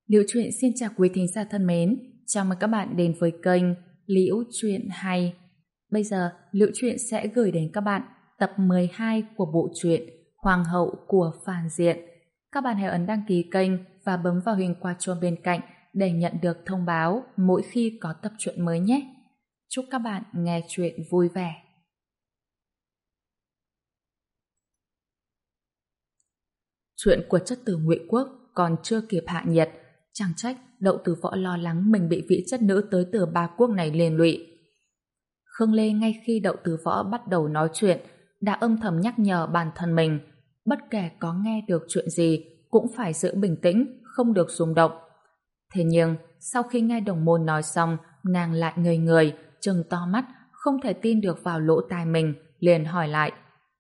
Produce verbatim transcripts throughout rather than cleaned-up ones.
Liễu Chuyện xin chào quý thính giả thân mến, chào mừng các bạn đến với kênh Liễu Chuyện hay. Bây giờ, Liễu Chuyện sẽ gửi đến các bạn tập mười hai của bộ truyện Hoàng hậu của Phàn Diện. Các bạn hãy ấn đăng ký kênh và bấm vào hình quả chuông bên cạnh để nhận được thông báo mỗi khi có tập truyện mới nhé. Chúc các bạn nghe truyện vui vẻ. Chuyện của chất tử Ngụy Quốc còn chưa kịp hạ nhiệt, chẳng trách Đậu Tử Võ lo lắng mình bị vị chất nữ tới từ ba quốc này liên lụy. Khương Lê ngay khi Đậu Tử Võ bắt đầu nói chuyện đã âm thầm nhắc nhở bản thân mình, bất kể có nghe được chuyện gì cũng phải giữ bình tĩnh, không được rung động. Thế nhưng sau khi nghe đồng môn nói xong, nàng lại ngây người, trừng to mắt, không thể tin được vào lỗ tai mình, liền hỏi lại: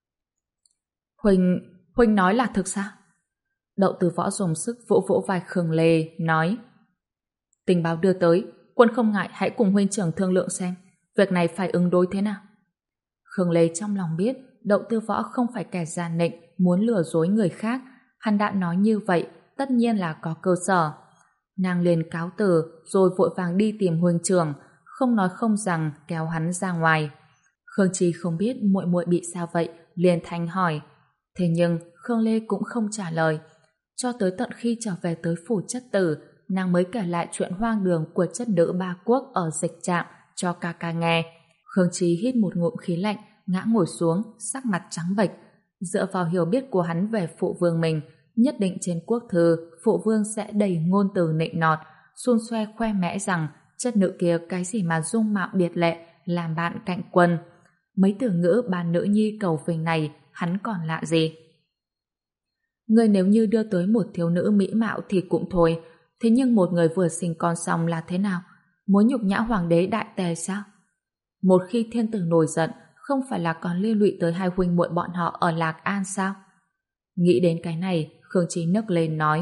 Huynh, Huynh nói là thực sao? Đậu Tử Võ dùng sức vỗ vỗ vai Khương Lê, nói: Tình báo đưa tới, quân không ngại hãy cùng huynh trưởng thương lượng xem, việc này phải ứng đối thế nào. Khương Lê trong lòng biết Đậu Tử Võ không phải kẻ gian nịnh, muốn lừa dối người khác, hắn đã nói như vậy, tất nhiên là có cơ sở. Nàng liền cáo từ, rồi vội vàng đi tìm huynh trưởng, không nói không rằng kéo hắn ra ngoài. Khương Chi không biết muội muội bị sao vậy, liền thanh hỏi. Thế nhưng Khương Lê cũng không trả lời. Cho tới tận khi trở về tới phủ chất tử, nàng mới kể lại chuyện hoang đường của chất nữ ba quốc ở dịch trạm cho ca ca nghe. Khương Chi hít một ngụm khí lạnh, ngã ngồi xuống, sắc mặt trắng bệch. Dựa vào hiểu biết của hắn về phụ vương mình, nhất định trên quốc thư phụ vương sẽ đầy ngôn từ nịnh nọt, xun xoe khoe mẽ rằng chất nữ kia cái gì mà dung mạo điệt lệ, làm bạn cạnh quân. Mấy từ ngữ bà nữ nhi cầu vinh này hắn còn lạ gì? Người nếu như đưa tới một thiếu nữ mỹ mạo thì cũng thôi, thế nhưng một người vừa sinh con xong là thế nào? Muốn nhục nhã hoàng đế đại tề sao? Một khi thiên tử nổi giận, không phải là còn liên lụy tới hai huynh muội bọn họ ở Lạc An sao? Nghĩ đến cái này, Khương Chí nấc lên nói: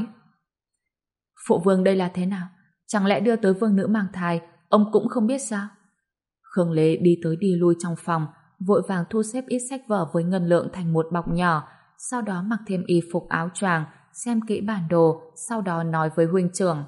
Phụ vương đây là thế nào? Chẳng lẽ đưa tới vương nữ mang thai, ông cũng không biết sao? Khương Lê đi tới đi lui trong phòng, vội vàng thu xếp ít sách vở với ngân lượng thành một bọc nhỏ, sau đó mặc thêm y phục áo choàng, xem kỹ bản đồ, sau đó nói với huynh trưởng: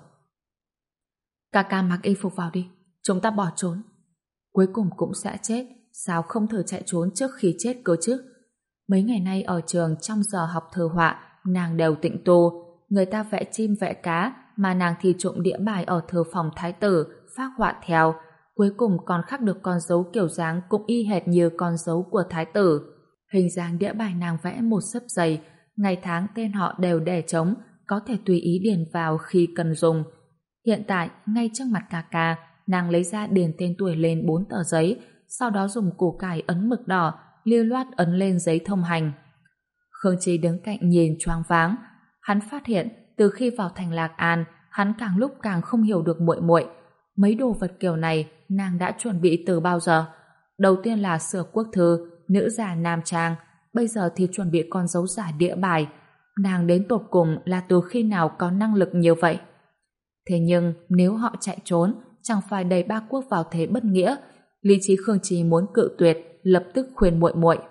Ca ca mặc y phục vào đi, chúng ta bỏ trốn. Cuối cùng cũng sẽ chết, sao không thử chạy trốn trước khi chết cơ chứ? Mấy ngày nay ở trường trong giờ học thư họa, nàng đều tịnh tu, người ta vẽ chim vẽ cá, mà nàng thì trộm đĩa bài ở thư phòng thái tử, phác họa theo, cuối cùng còn khắc được con dấu kiểu dáng cũng y hệt như con dấu của thái tử. Hình dáng đĩa bài nàng vẽ một xấp dày, ngày tháng tên họ đều để trống, có thể tùy ý điền vào khi cần dùng. Hiện tại, ngay trước mặt ca ca, nàng lấy ra điền tên tuổi lên bốn tờ giấy, sau đó dùng củ cải ấn mực đỏ, lưu loát ấn lên giấy thông hành. Khương Chí đứng cạnh nhìn choáng váng. Hắn phát hiện, từ khi vào thành Lạc An, hắn càng lúc càng không hiểu được muội muội. Mấy đồ vật kiểu này, nàng đã chuẩn bị từ bao giờ? Đầu tiên là sửa quốc thư, nữ giả nam trang, bây giờ thì chuẩn bị con dấu giả đĩa bài. Nàng đến tột cùng là từ khi nào có năng lực nhiều vậy? Thế nhưng nếu họ chạy trốn, chẳng phải đẩy ba quốc vào thế bất nghĩa. Lý trí Khương Chí muốn cự tuyệt, lập tức khuyên muội muội: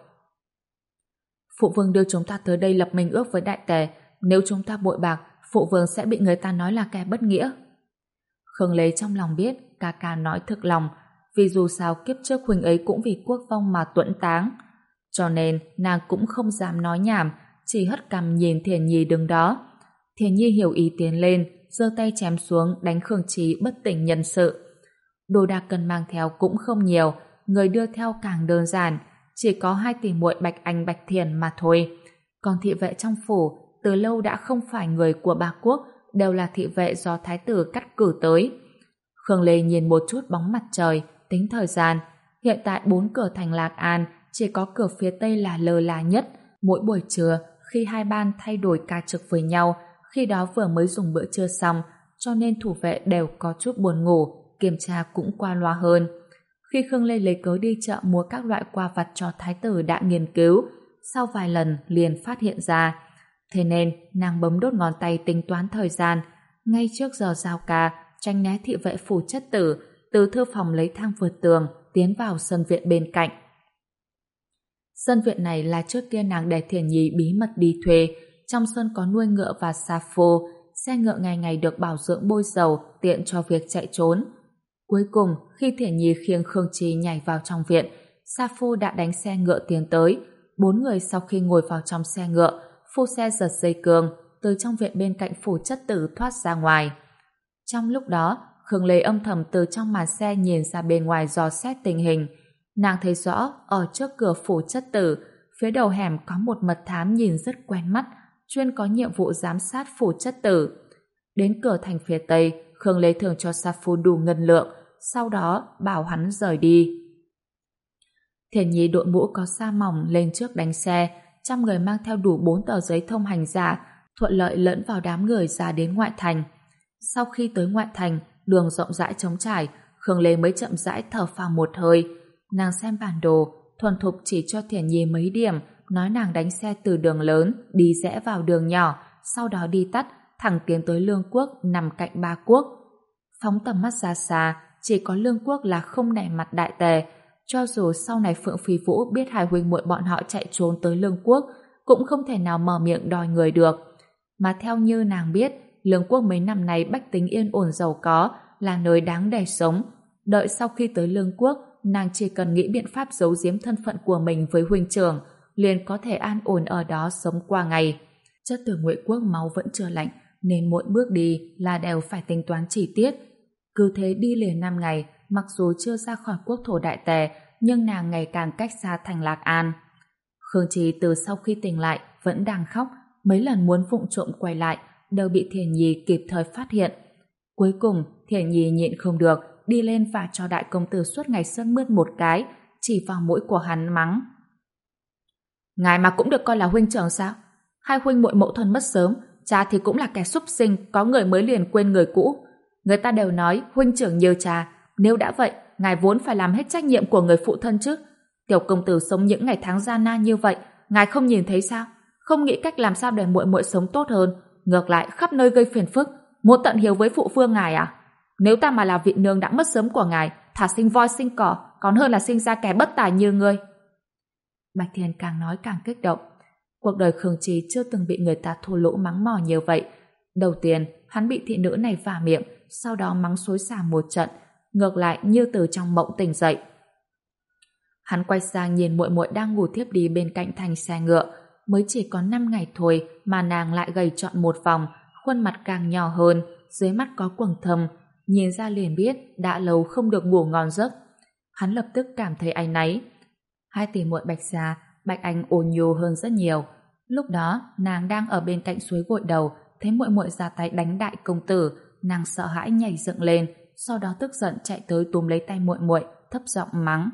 Phụ vương đưa chúng ta tới đây lập minh ước với đại tề, nếu chúng ta bội bạc, phụ vương sẽ bị người ta nói là kẻ bất nghĩa. Khương Lê trong lòng biết ca ca nói thực lòng, vì dù sao kiếp trước huynh ấy cũng vì quốc vong mà tuẫn táng, cho nên nàng cũng không dám nói nhảm, chỉ hất cằm nhìn Thiền Nhi đứng đó. Thiền Nhi hiểu ý tiến lên, giơ tay chém xuống đánh Khương Chí bất tỉnh nhân sự. Đồ đạc cần mang theo cũng không nhiều, người đưa theo càng đơn giản, chỉ có hai tỷ muội Bạch Anh Bạch Thiền mà thôi. Còn thị vệ trong phủ từ lâu đã không phải người của ba quốc, đều là thị vệ do thái tử cắt cử tới. Khương Lê nhìn một chút bóng mặt trời, tính thời gian. Hiện tại bốn cửa thành Lạc An chỉ có cửa phía tây là lơ là nhất. Mỗi buổi trưa, khi hai ban thay đổi ca trực với nhau, khi đó vừa mới dùng bữa trưa xong, cho nên thủ vệ đều có chút buồn ngủ, kiểm tra cũng qua loa hơn. Khi Khương Lê lấy cớ đi chợ mua các loại quà vặt cho thái tử đã nghiên cứu, sau vài lần liền phát hiện ra. Thế nên, nàng bấm đốt ngón tay tính toán thời gian. Ngay trước giờ giao ca, tránh né thị vệ phủ chất tử, từ thư phòng lấy thang vượt tường, tiến vào sân viện bên cạnh. Sân viện này là trước kia nàng để Thiền Nhi bí mật đi thuê. Trong sân có nuôi ngựa và sa phô, xe ngựa ngày ngày được bảo dưỡng bôi dầu tiện cho việc chạy trốn. Cuối cùng, khi Thiển Nhi khiêng Khương Trì nhảy vào trong viện, Sa Phu đã đánh xe ngựa tiến tới. Bốn người sau khi ngồi vào trong xe ngựa, phu xe giật dây cương, từ trong viện bên cạnh phủ chất tử thoát ra ngoài. Trong lúc đó, Khương Lê âm thầm từ trong màn xe nhìn ra bên ngoài dò xét tình hình. Nàng thấy rõ, ở trước cửa phủ chất tử, phía đầu hẻm có một mật thám nhìn rất quen mắt, chuyên có nhiệm vụ giám sát phủ chất tử. Đến cửa thành phía tây, Khương Lê thường cho Sa Phu đủ ngân lượng, sau đó bảo hắn rời đi. Thiển Nhi đội mũ có sa mỏng lên trước đánh xe, trăm người mang theo đủ bốn tờ giấy thông hành giả, thuận lợi lẫn vào đám người ra đến ngoại thành. Sau khi tới ngoại thành, đường rộng rãi trống trải, Khương Lê mới chậm rãi thở phào một hơi. Nàng xem bản đồ, thuần thục chỉ cho Thiển Nhi mấy điểm, nói nàng đánh xe từ đường lớn, đi rẽ vào đường nhỏ, sau đó đi tắt, thẳng tiến tới Lương Quốc nằm cạnh Ba Quốc. Phóng tầm mắt ra xa, chỉ có Lương Quốc là không nể mặt đại tề. Cho dù sau này Phượng Phi Vũ biết hai huynh muội bọn họ chạy trốn tới Lương Quốc, cũng không thể nào mở miệng đòi người được. Mà theo như nàng biết, Lương Quốc mấy năm nay bách tính yên ổn giàu có, là nơi đáng để sống. Đợi sau khi tới Lương Quốc, nàng chỉ cần nghĩ biện pháp giấu giếm thân phận của mình với huynh trưởng, liền có thể an ổn ở đó sống qua ngày. Chất tử Ngụy Quốc máu vẫn chưa lạnh, nên mỗi bước đi là đều phải tính toán chi tiết. Cứ thế đi liền năm ngày, mặc dù chưa ra khỏi quốc thổ đại tề, nhưng nàng ngày càng cách xa thành Lạc An. Khương Trì từ sau khi tỉnh lại vẫn đang khóc, mấy lần muốn vụng trộm quay lại, đều bị Thiển Nhi kịp thời phát hiện. Cuối cùng, Thiển Nhi nhịn không được, đi lên và cho đại công tử suốt ngày sân mướt một cái, chỉ vào mũi của hắn mắng. Ngài mà cũng được coi là huynh trưởng sao? Hai huynh muội mẫu thân mất sớm, cha thì cũng là kẻ súc sinh, có người mới liền quên người cũ. Người ta đều nói huynh trưởng như cha, nếu đã vậy, ngài vốn phải làm hết trách nhiệm của người phụ thân chứ. Tiểu công tử sống những ngày tháng gian nan như vậy, ngài không nhìn thấy sao? Không nghĩ cách làm sao để muội muội sống tốt hơn, ngược lại khắp nơi gây phiền phức, muốn tận hiếu với phụ vương ngài à? Nếu ta mà là vị nương đã mất sớm của ngài, thà sinh voi sinh cỏ, còn hơn là sinh ra kẻ bất tài như ngươi. Bạch Thiền càng nói càng kích động. Cuộc đời Khương Trì chưa từng bị người ta thô lỗ mắng mỏ như vậy. Đầu tiên, hắn bị thị nữ này vả miệng, sau đó mắng xối xả một trận, ngược lại như từ trong mộng tỉnh dậy. Hắn quay sang nhìn muội muội đang ngủ thiếp đi bên cạnh thành xe ngựa, mới chỉ có năm ngày thôi mà nàng lại gầy trọn một vòng, khuôn mặt càng nhỏ hơn, dưới mắt có quầng thâm, nhìn ra liền biết đã lâu không được ngủ ngon giấc. Hắn lập tức cảm thấy áy náy. Hai tỷ muội Bạch Gia, Bạch Anh ôn nhu hơn rất nhiều. Lúc đó nàng đang ở bên cạnh suối gội đầu, thấy muội muội ra tay đánh đại công tử, nàng sợ hãi nhảy dựng lên, sau đó tức giận chạy tới túm lấy tay muội muội, thấp giọng mắng.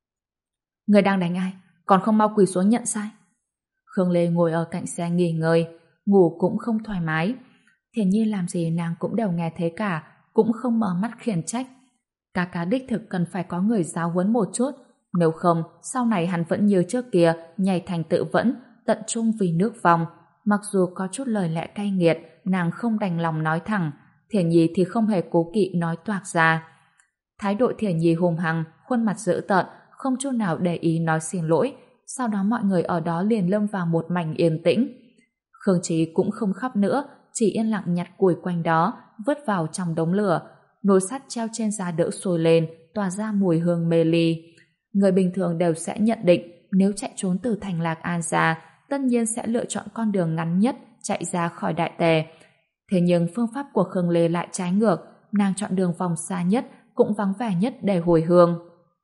Người đang đánh ai? Còn không mau quỳ xuống nhận sai. Khương Lê ngồi ở cạnh xe nghỉ ngơi, ngủ cũng không thoải mái. Thiển Nhi làm gì nàng cũng đều nghe thấy cả, cũng không mở mắt khiển trách. Ca ca đích thực cần phải có người giáo huấn một chút, nếu không sau này hắn vẫn như trước kia nhảy thành tự vẫn, tận trung vì nước vong. Mặc dù có chút lời lẽ cay nghiệt, nàng không đành lòng nói thẳng, Thiển Nhi thì không hề cố kỵ nói toạc ra. Thái độ Thiển Nhi hùng hăng, khuôn mặt dữ tợn, không chút nào để ý nói xin lỗi. Sau đó mọi người ở đó liền lâm vào một mảnh yên tĩnh. Khương Trí cũng không khóc nữa, chỉ yên lặng nhặt củi quanh đó, vứt vào trong đống lửa. Nồi sắt treo trên giá đỡ sôi lên, tỏa ra mùi hương mê ly. Người bình thường đều sẽ nhận định nếu chạy trốn từ thành Lạc An ra, tất nhiên sẽ lựa chọn con đường ngắn nhất, chạy ra khỏi đại tề. Thế nhưng phương pháp của Khương Lê lại trái ngược, nàng chọn đường vòng xa nhất, cũng vắng vẻ nhất để hồi hương.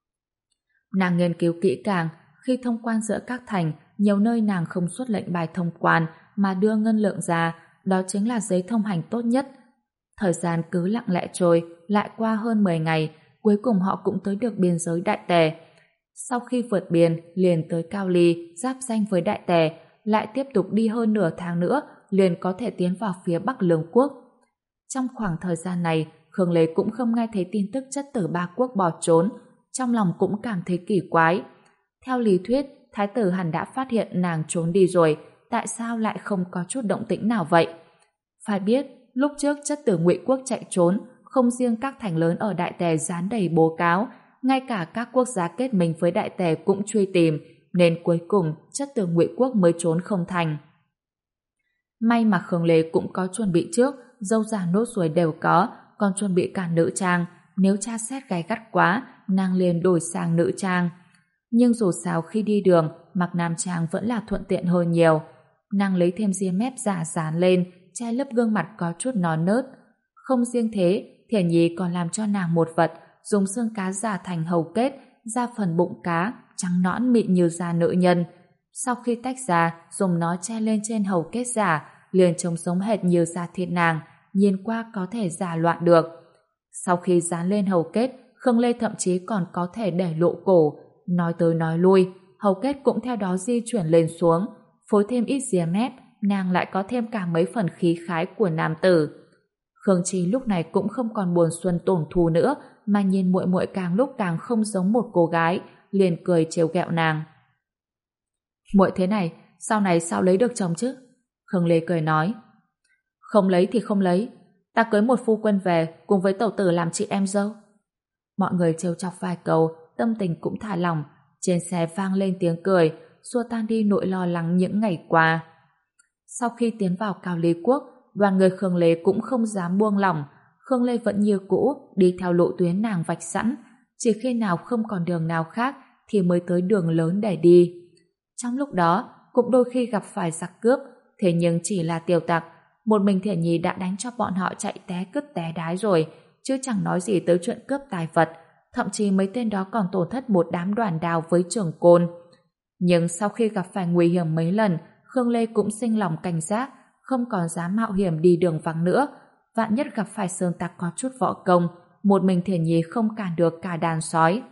Nàng nghiên cứu kỹ càng, khi thông quan giữa các thành, nhiều nơi nàng không xuất lệnh bài thông quan mà đưa ngân lượng ra, đó chính là giấy thông hành tốt nhất. Thời gian cứ lặng lẽ trôi, lại qua hơn mười ngày, cuối cùng họ cũng tới được biên giới đại tề. Sau khi vượt biên, liền tới Cao Ly, giáp ranh với đại tề, lại tiếp tục đi hơn nửa tháng nữa, liền có thể tiến vào phía Bắc Lương Quốc. Trong khoảng thời gian này, Khương Lê cũng không nghe thấy tin tức chất tử Ba Quốc bỏ trốn, trong lòng cũng cảm thấy kỳ quái. Theo lý thuyết, thái tử hẳn đã phát hiện nàng trốn đi rồi, tại sao lại không có chút động tĩnh nào vậy? Phải biết, lúc trước chất tử Ngụy Quốc chạy trốn, không riêng các thành lớn ở đại tề dán đầy bố cáo, ngay cả các quốc gia kết minh với đại tề cũng truy tìm, nên cuối cùng chất tử Ngụy Quốc mới trốn không thành. May mà Khương Lê cũng có chuẩn bị trước, râu giả nốt ruồi đều có, còn chuẩn bị cả nữ trang. Nếu tra xét gay gắt quá, nàng liền đổi sang nữ trang. Nhưng dù sao khi đi đường, mặc nam trang vẫn là thuận tiện hơn nhiều. Nàng lấy thêm ria mép giả dán lên, che lấp gương mặt có chút non nớt. Không riêng thế, Thiển Nhi còn làm cho nàng một vật, dùng xương cá giả thành hầu kết, ra phần bụng cá, trắng nõn mịn như da nữ nhân. Sau khi tách ra, dùng nó che lên trên hầu kết giả, liền trông sống hệt như da thịt nàng, nhìn qua có thể giả loạn được. Sau khi dán lên hầu kết, Khương Lê thậm chí còn có thể để lộ cổ, nói tới nói lui, hầu kết cũng theo đó di chuyển lên xuống, phối thêm ít ria mép, nàng lại có thêm cả mấy phần khí khái của nam tử. Khương Chi lúc này cũng không còn buồn xuân tổn thù nữa, mà nhìn muội muội càng lúc càng không giống một cô gái, liền cười trêu ghẹo nàng. Muội thế này, sau này sao lấy được chồng chứ? Khương Lê cười nói. Không lấy thì không lấy, ta cưới một phu quân về cùng với tẩu tử làm chị em dâu. Mọi người trêu chọc vài câu, tâm tình cũng thả lỏng, trên xe vang lên tiếng cười, xua tan đi nỗi lo lắng những ngày qua. Sau khi tiến vào Cao Ly Quốc, đoàn người Khương Lê cũng không dám buông lỏng. Khương Lê vẫn như cũ đi theo lộ tuyến nàng vạch sẵn, chỉ khi nào không còn đường nào khác thì mới tới đường lớn để đi. Trong lúc đó cũng đôi khi gặp phải giặc cướp, thế nhưng chỉ là tiểu tặc, một mình Thiển Nhi đã đánh cho bọn họ chạy té cứt té đái rồi, chứ chẳng nói gì tới chuyện cướp tài vật. Thậm chí mấy tên đó còn tổn thất một đám đoàn đào với trường côn. Nhưng sau khi gặp phải nguy hiểm mấy lần, Khương Lê cũng sinh lòng cảnh giác, không còn dám mạo hiểm đi đường vắng nữa. Vạn nhất gặp phải sơn tặc có chút võ công, một mình Thiển Nhi không cản được cả đàn sói.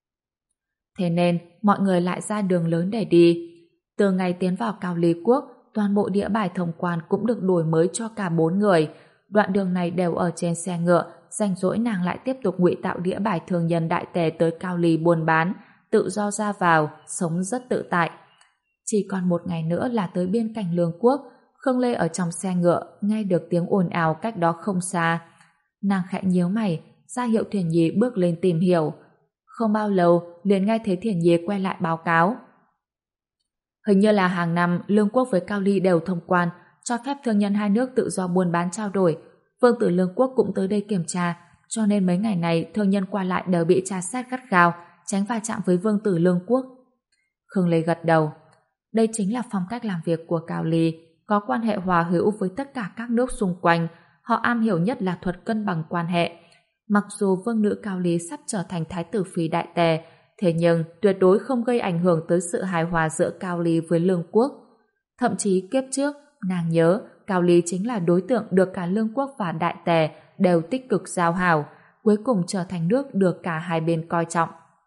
Thế nên mọi người lại ra đường lớn để đi. Từ ngày tiến vào Cao Ly Quốc, toàn bộ đĩa bài thông quan cũng được đổi mới cho cả bốn người. Đoạn đường này đều ở trên xe ngựa, rảnh rỗi nàng lại tiếp tục ngụy tạo đĩa bài thương nhân đại tề tới Cao Ly buôn bán, tự do ra vào, sống rất tự tại. Chỉ còn một ngày nữa là tới biên cảnh Lương Quốc. Khương Lê ở trong xe ngựa nghe được tiếng ồn ào cách đó không xa. Nàng khẽ nhíu mày, ra hiệu Thiển Nhi bước lên tìm hiểu. Không bao lâu liền nghe thấy Thiển Nhi quay lại báo cáo. Hình như là hàng năm Lương Quốc với Cao Ly đều thông quan, cho phép thương nhân hai nước tự do buôn bán trao đổi. Vương tử Lương Quốc cũng tới đây kiểm tra, cho nên mấy ngày này thương nhân qua lại đều bị tra xét gắt gao, tránh va chạm với Vương tử Lương Quốc. Khương Lê gật đầu. Đây chính là phong cách làm việc của Cao Ly, có quan hệ hòa hữu với tất cả các nước xung quanh. Họ am hiểu nhất là thuật cân bằng quan hệ. Mặc dù vương nữ Cao Ly sắp trở thành thái tử phi đại tề, thế nhưng tuyệt đối không gây ảnh hưởng tới sự hài hòa giữa Cao Ly với Lương Quốc. Thậm chí kiếp trước, nàng nhớ Cao Ly chính là đối tượng được cả Lương Quốc và đại tề đều tích cực giao hảo, cuối cùng trở thành nước được cả hai bên coi trọng.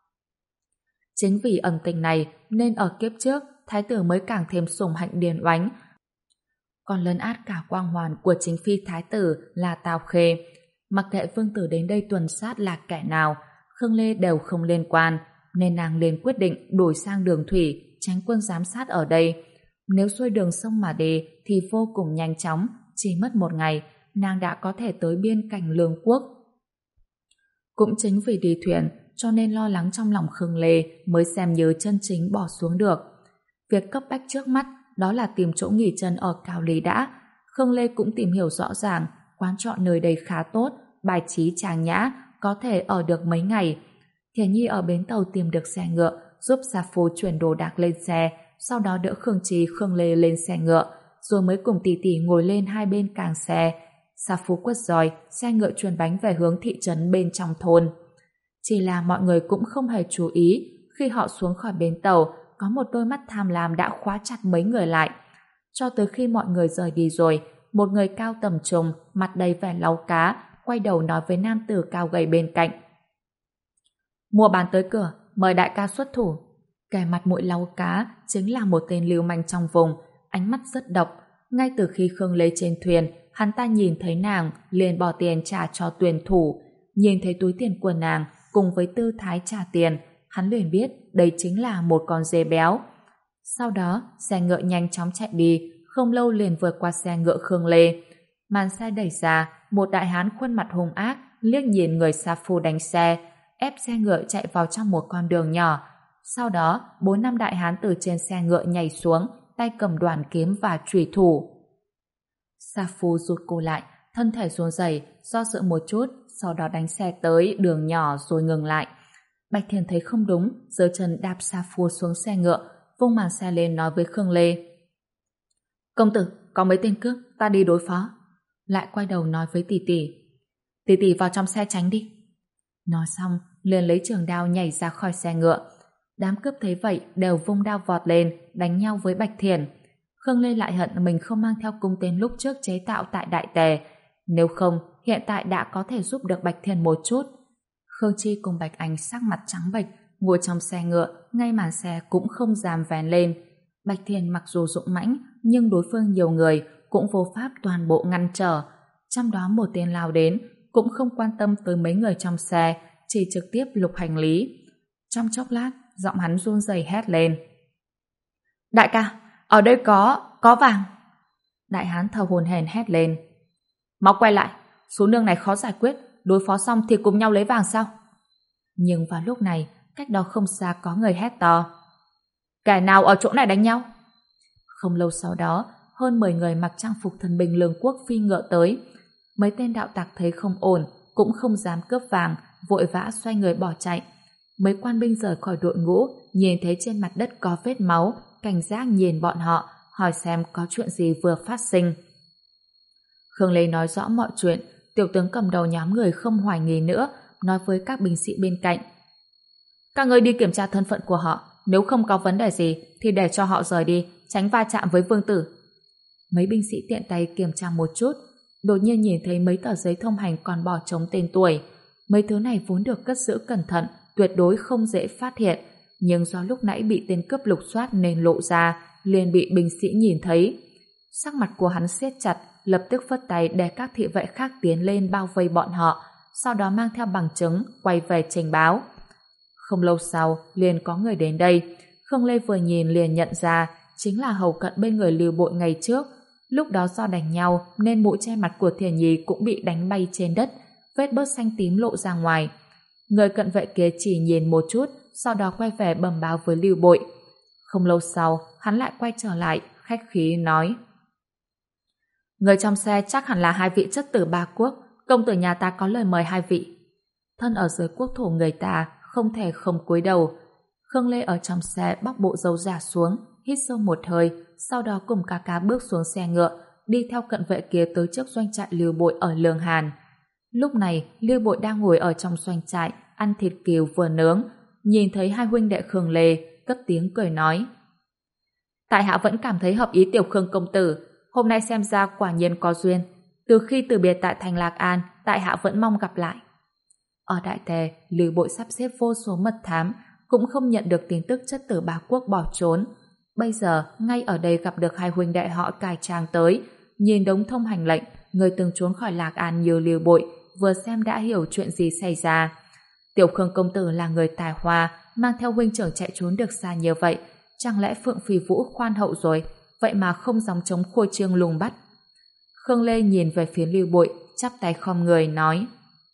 Chính vì ẩn tình này nên ở kiếp trước thái tử mới càng thêm sủng hạnh điền oánh, còn lấn át cả quang hoàn của chính phi thái tử là Tào Khê. Mặc kệ vương tử đến đây tuần sát là kẻ nào, Khương Lê đều không liên quan, nên nàng liền quyết định đổi sang đường thủy, tránh quân giám sát ở đây. Nếu xuôi đường sông mà đi thì vô cùng nhanh chóng, chỉ mất một ngày, nàng đã có thể tới biên cảnh Lương Quốc. Cũng chính vì đi thuyền, cho nên lo lắng trong lòng Khương Lê mới xem như chân chính bỏ xuống được. Việc cấp bách trước mắt đó là tìm chỗ nghỉ chân ở Cao Ly đã. Khương Lê cũng tìm hiểu rõ ràng, quán trọ nơi đây khá tốt, bài trí trang nhã, có thể ở được mấy ngày. Thiển Nhi ở bến tàu tìm được xe ngựa, giúp Sa Phu chuyển đồ đạc lên xe, sau đó đỡ Khương Chi, Khương Lê lên xe ngựa, rồi mới cùng tỷ tỷ ngồi lên hai bên càng xe. Sa Phu quất roi, xe ngựa chuyển bánh về hướng thị trấn bên trong thôn. Chỉ là mọi người cũng không hề chú ý, khi họ xuống khỏi bến tàu, có một đôi mắt tham lam đã khóa chặt mấy người lại. Cho tới khi mọi người rời đi rồi, một người cao tầm trùng, mặt đầy vẻ láu cá, quay đầu nói với nam tử cao gầy bên cạnh. Mua bán tới cửa, mời đại ca xuất thủ. Kẻ mặt mũi láu cá chính là một tên lưu manh trong vùng, ánh mắt rất độc. Ngay từ khi Khương Lê trên thuyền, hắn ta nhìn thấy nàng, liền bỏ tiền trả cho tuyển thủ. Nhìn thấy túi tiền của nàng, cùng với tư thái trả tiền, hắn liền biết đây chính là một con dê béo. Sau đó, xe ngựa nhanh chóng chạy đi, không lâu liền vượt qua xe ngựa Khương Lê. Màn xe đẩy ra, một đại hán khuôn mặt hung ác, liếc nhìn người Sa Phu đánh xe, ép xe ngựa chạy vào trong một con đường nhỏ. Sau đó, bốn năm đại hán từ trên xe ngựa nhảy xuống, tay cầm đoàn kiếm và chùy thủ. Sa Phu rụt cổ lại, thân thể run rẩy, do dự một chút, sau đó đánh xe tới đường nhỏ rồi ngừng lại. Bạch Thiền thấy không đúng, giơ chân đạp Sa Phu xuống xe ngựa, vung màn xe lên nói với Khương Lê. Công tử, có mấy tên cướp, ta đi đối phó. Lại quay đầu nói với tỷ tỷ. Tỷ tỷ vào trong xe tránh đi. Nói xong, liền lấy trường đao nhảy ra khỏi xe ngựa. Đám cướp thấy vậy đều vung đao vọt lên, đánh nhau với Bạch Thiền. Khương Lê lại hận mình không mang theo cung tên lúc trước chế tạo tại Đại Tề. Nếu không, hiện tại đã có thể giúp được Bạch Thiền một chút. Khương Chi cùng Bạch Anh sắc mặt trắng bệch, ngồi trong xe ngựa, ngay màn xe cũng không dám vén lên. Bạch Thiền mặc dù dũng mãnh, nhưng đối phương nhiều người cũng vô pháp toàn bộ ngăn trở. Trong đó một tên lao đến, cũng không quan tâm tới mấy người trong xe, chỉ trực tiếp lục hành lý. Trong chốc lát, giọng hắn run rẩy hét lên. Đại ca, ở đây có, có vàng. Đại hán thở hổn hển hét lên. Mau quay lại, số nương này khó giải quyết, đối phó xong thì cùng nhau lấy vàng sao? Nhưng vào lúc này, cách đó không xa có người hét to. Kẻ nào ở chỗ này đánh nhau? Không lâu sau đó, hơn mười người mặc trang phục thần binh lương quốc phi ngựa tới. Mấy tên đạo tặc thấy không ổn, cũng không dám cướp vàng, vội vã xoay người bỏ chạy. Mấy quan binh rời khỏi đội ngũ, nhìn thấy trên mặt đất có vết máu, cảnh giác nhìn bọn họ, hỏi xem có chuyện gì vừa phát sinh. Khương Lê nói rõ mọi chuyện, tiểu tướng cầm đầu nhóm người không hoài nghi nữa, nói với các binh sĩ bên cạnh. Các người đi kiểm tra thân phận của họ, nếu không có vấn đề gì thì để cho họ rời đi, tránh va chạm với vương tử. Mấy binh sĩ tiện tay kiểm tra một chút, đột nhiên nhìn thấy mấy tờ giấy thông hành còn bỏ trống tên tuổi. Mấy thứ này vốn được cất giữ cẩn thận, tuyệt đối không dễ phát hiện, nhưng do lúc nãy bị tên cướp lục soát nên lộ ra, liền bị binh sĩ nhìn thấy. Sắc mặt của hắn siết chặt, lập tức phất tay để các thị vệ khác tiến lên bao vây bọn họ, sau đó mang theo bằng chứng quay về trình báo. Không lâu sau, liền có người đến đây. Khương Lê vừa nhìn liền nhận ra chính là hầu cận bên người Lưu Bội ngày trước. Lúc đó do đánh nhau nên mũ che mặt của Thiền Nhi cũng bị đánh bay trên đất, vết bớt xanh tím lộ ra ngoài. Người cận vệ kia chỉ nhìn một chút, sau đó quay về bẩm báo với Lưu Bội. Không lâu sau, hắn lại quay trở lại, khách khí nói. Người trong xe chắc hẳn là hai vị chất tử ba quốc, công tử nhà ta có lời mời hai vị. Thân ở dưới quốc thổ người ta, không thể không cúi đầu. Khương Lê ở trong xe bóc bộ râu giả xuống, hít sâu một hơi, sau đó cùng ca ca bước xuống xe ngựa, đi theo cận vệ kia tới trước doanh trại Lưu Bội ở Lương Hàn. Lúc này, Lưu Bội đang ngồi ở trong doanh trại, ăn thịt cừu vừa nướng, nhìn thấy hai huynh đệ Khương Lê, cất tiếng cười nói. Tại hạ vẫn cảm thấy hợp ý tiểu Khương công tử, hôm nay xem ra quả nhiên có duyên. Từ khi từ biệt tại thành Lạc An, tại hạ vẫn mong gặp lại. Ở Đại Tề, Lưu Bội sắp xếp vô số mật thám, cũng không nhận được tin tức chất tử ba quốc bỏ trốn. Bây giờ, ngay ở đây gặp được hai huynh đệ họ cải trang tới, nhìn đống thông hành lệnh, người từng trốn khỏi Lạc An như Lưu Bội, vừa xem đã hiểu chuyện gì xảy ra. Tiểu Khương công tử là người tài hoa, mang theo huynh trưởng chạy trốn được xa như vậy, chẳng lẽ Phượng Phi Vũ khoan hậu rồi, vậy mà không dám chống khua trương lùng bắt. Khương Lê nhìn về phía Lưu Bội, chắp tay khom người nói.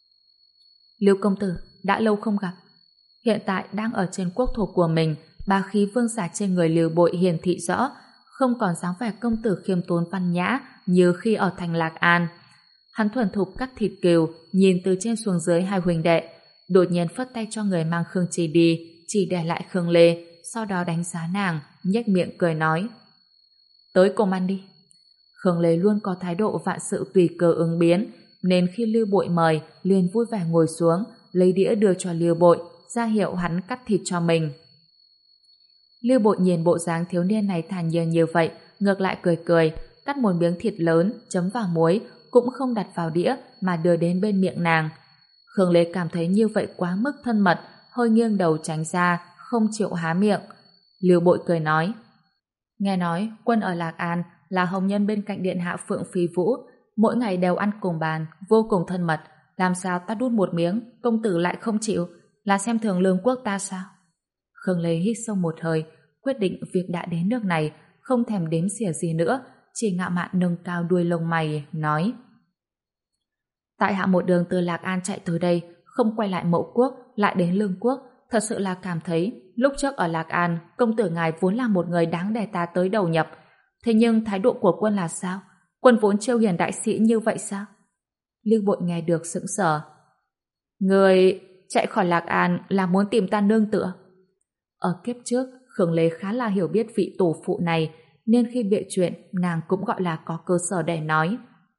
Lưu công tử, đã lâu không gặp. Hiện tại đang ở trên quốc thổ của mình, bá khí vương giả trên người Lưu Bội hiển thị rõ, không còn dáng vẻ công tử khiêm tốn văn nhã như khi ở thành Lạc An. Hắn thuần thục cắt thịt cừu, nhìn từ trên xuống dưới hai huynh đệ, đột nhiên phất tay cho người mang Khương Chi đi, chỉ để lại Khương Lê, sau đó đánh giá nàng, nhếch miệng cười nói. Tới cùng ăn đi. Khương Lê luôn có thái độ vạn sự tùy cơ ứng biến, nên khi Lưu Bội mời, liền vui vẻ ngồi xuống, lấy đĩa đưa cho Lưu Bội, ra hiệu hắn cắt thịt cho mình. Lưu Bội nhìn bộ dáng thiếu niên này thản nhiên như vậy, ngược lại cười cười, cắt một miếng thịt lớn, chấm vào muối, cũng không đặt vào đĩa mà đưa đến bên miệng nàng. Khương Lê cảm thấy như vậy quá mức thân mật, hơi nghiêng đầu tránh ra, không chịu há miệng. Lưu Bội cười nói. Nghe nói, quân ở Lạc An là hồng nhân bên cạnh điện hạ Phượng Phi Vũ, mỗi ngày đều ăn cùng bàn, vô cùng thân mật, làm sao ta đút một miếng, công tử lại không chịu, là xem thường lương quốc ta sao? Khương Lê hít sâu một hơi, quyết định việc đã đến nước này, không thèm đếm xỉa gì nữa, chỉ ngạo mạn nâng cao đuôi lông mày, nói. Tại hạ một đường từ Lạc An chạy tới đây, không quay lại Mậu Quốc, lại đến Lương Quốc, thật sự là cảm thấy lúc trước ở Lạc An, công tử ngài vốn là một người đáng để ta tới đầu nhập. Thế nhưng thái độ của quân là sao? Quân vốn chiêu hiền đại sĩ như vậy sao? Lưu Bội nghe được sững sờ. Người chạy khỏi Lạc An là muốn tìm ta nương tựa. Ở kiếp trước, Khương Lê khá là hiểu biết vị tổ phụ này, nên khi bịa chuyện, nàng cũng gọi là có cơ sở để nói.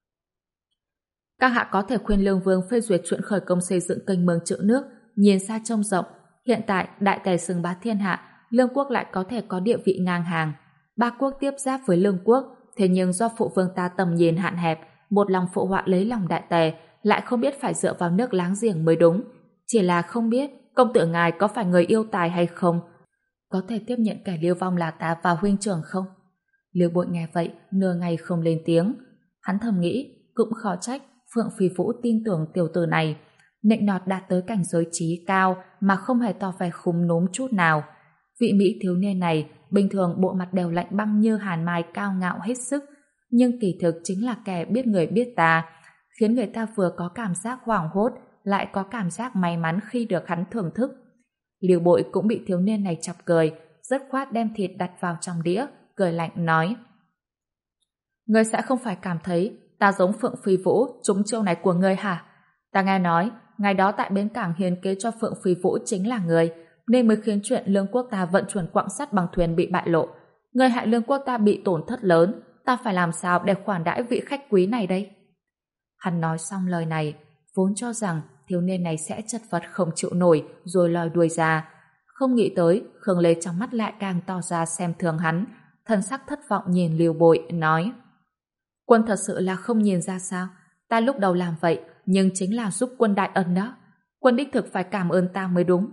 Các hạ có thể khuyên Lương Vương phê duyệt chuyện khởi công xây dựng kênh mương trữ nước, nhìn xa trông rộng. Hiện tại, đại tề xưng bá thiên hạ, Lương quốc lại có thể có địa vị ngang hàng. Ba quốc tiếp giáp với Lương quốc, thế nhưng do phụ vương ta tầm nhìn hạn hẹp, một lòng phụ họa lấy lòng đại tề, lại không biết phải dựa vào nước láng giềng mới đúng. Chỉ là không biết công tử ngài có phải người yêu tài hay không, có thể tiếp nhận kẻ lưu vong là ta và huynh trưởng không? Lưu Bội nghe vậy, nửa ngày không lên tiếng. Hắn thầm nghĩ, cũng khó trách Phượng Phi Vũ tin tưởng tiểu tử này. Nịnh nọt đạt tới cảnh giới trí cao mà không hề tỏ vẻ khúm núm chút nào. Vị mỹ thiếu niên này bình thường bộ mặt đều lạnh băng như hàn mai cao ngạo hết sức, nhưng kỳ thực chính là kẻ biết người biết ta, khiến người ta vừa có cảm giác hoảng hốt lại có cảm giác may mắn khi được hắn thưởng thức. Lưu Bội cũng bị thiếu niên này chọc cười, dứt khoát đem thịt đặt vào trong đĩa, cười lạnh nói: Ngươi sẽ không phải cảm thấy ta giống Phượng Phi Vũ trúng chiêu này của ngươi hả? Ta nghe nói ngày đó tại bến cảng hiến kế cho Phượng Phi Vũ chính là ngươi, nên mới khiến chuyện Lương quốc ta vận chuyển quặng sắt bằng thuyền bị bại lộ. Ngươi hại Lương quốc ta bị tổn thất lớn, ta phải làm sao để khoản đãi vị khách quý này đây? Hắn nói xong lời này, vốn cho rằng thiếu niên này sẽ chật vật không chịu nổi rồi lòi đuôi ra. Không nghĩ tới, Khương Lê trong mắt lại càng to ra xem thường hắn, thần sắc thất vọng nhìn Lưu Bội, nói: Quân thật sự là không nhìn ra sao? Ta lúc đầu làm vậy, nhưng chính là giúp quân đại ân đó. Quân đích thực phải cảm ơn ta mới đúng.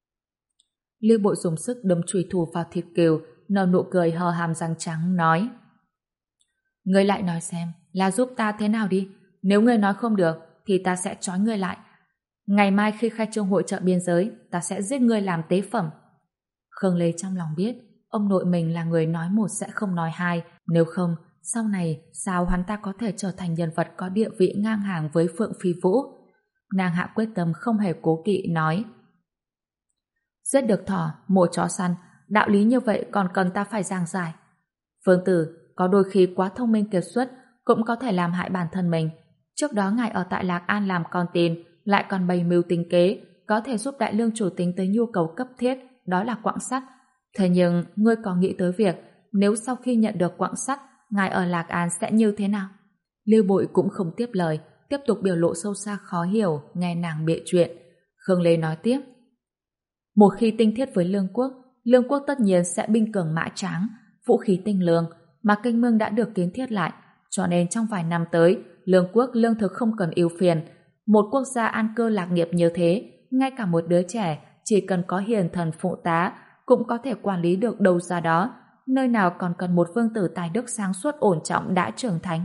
Lưu Bội dùng sức đâm chùy thủ vào thịt cừu, nở nụ cười hờ hàm răng trắng, nói: Ngươi lại nói xem, là giúp ta thế nào đi? Nếu ngươi nói không được, thì ta sẽ trói ngươi lại. Ngày mai khi khai trương hội chợ biên giới, ta sẽ giết ngươi làm tế phẩm. Khương Lê trong lòng biết, ông nội mình là người nói một sẽ không nói hai, nếu không, sau này sao hắn ta có thể trở thành nhân vật có địa vị ngang hàng với Phượng Phi Vũ? Nàng hạ quyết tâm không hề cố kỵ, nói: Giết được thỏ, mổ chó săn, đạo lý như vậy còn cần ta phải giảng giải. Vương tử có đôi khi quá thông minh kiệt xuất cũng có thể làm hại bản thân mình. Trước đó ngài ở tại Lạc An làm con tin, lại còn bày mưu tính kế, có thể giúp đại lương chủ tính tới nhu cầu cấp thiết, đó là quặng sắt. Thế nhưng, ngươi có nghĩ tới việc, nếu sau khi nhận được quặng sắt, ngài ở Lạc An sẽ như thế nào? Lưu Bội cũng không tiếp lời, tiếp tục biểu lộ sâu xa khó hiểu, nghe nàng bịa chuyện. Khương Lê nói tiếp: Một khi tinh thiết với lương quốc, lương quốc tất nhiên sẽ binh cường mã tráng, vũ khí tinh lương, mà kênh mương đã được kiến thiết lại, cho nên trong vài năm tới, lương quốc lương thực không cần ưu phiền. Một quốc gia an cư lạc nghiệp như thế, ngay cả một đứa trẻ chỉ cần có hiền thần phụ tá cũng có thể quản lý được đâu ra đó, nơi nào còn cần một vương tử tài đức sáng suốt ổn trọng đã trưởng thành.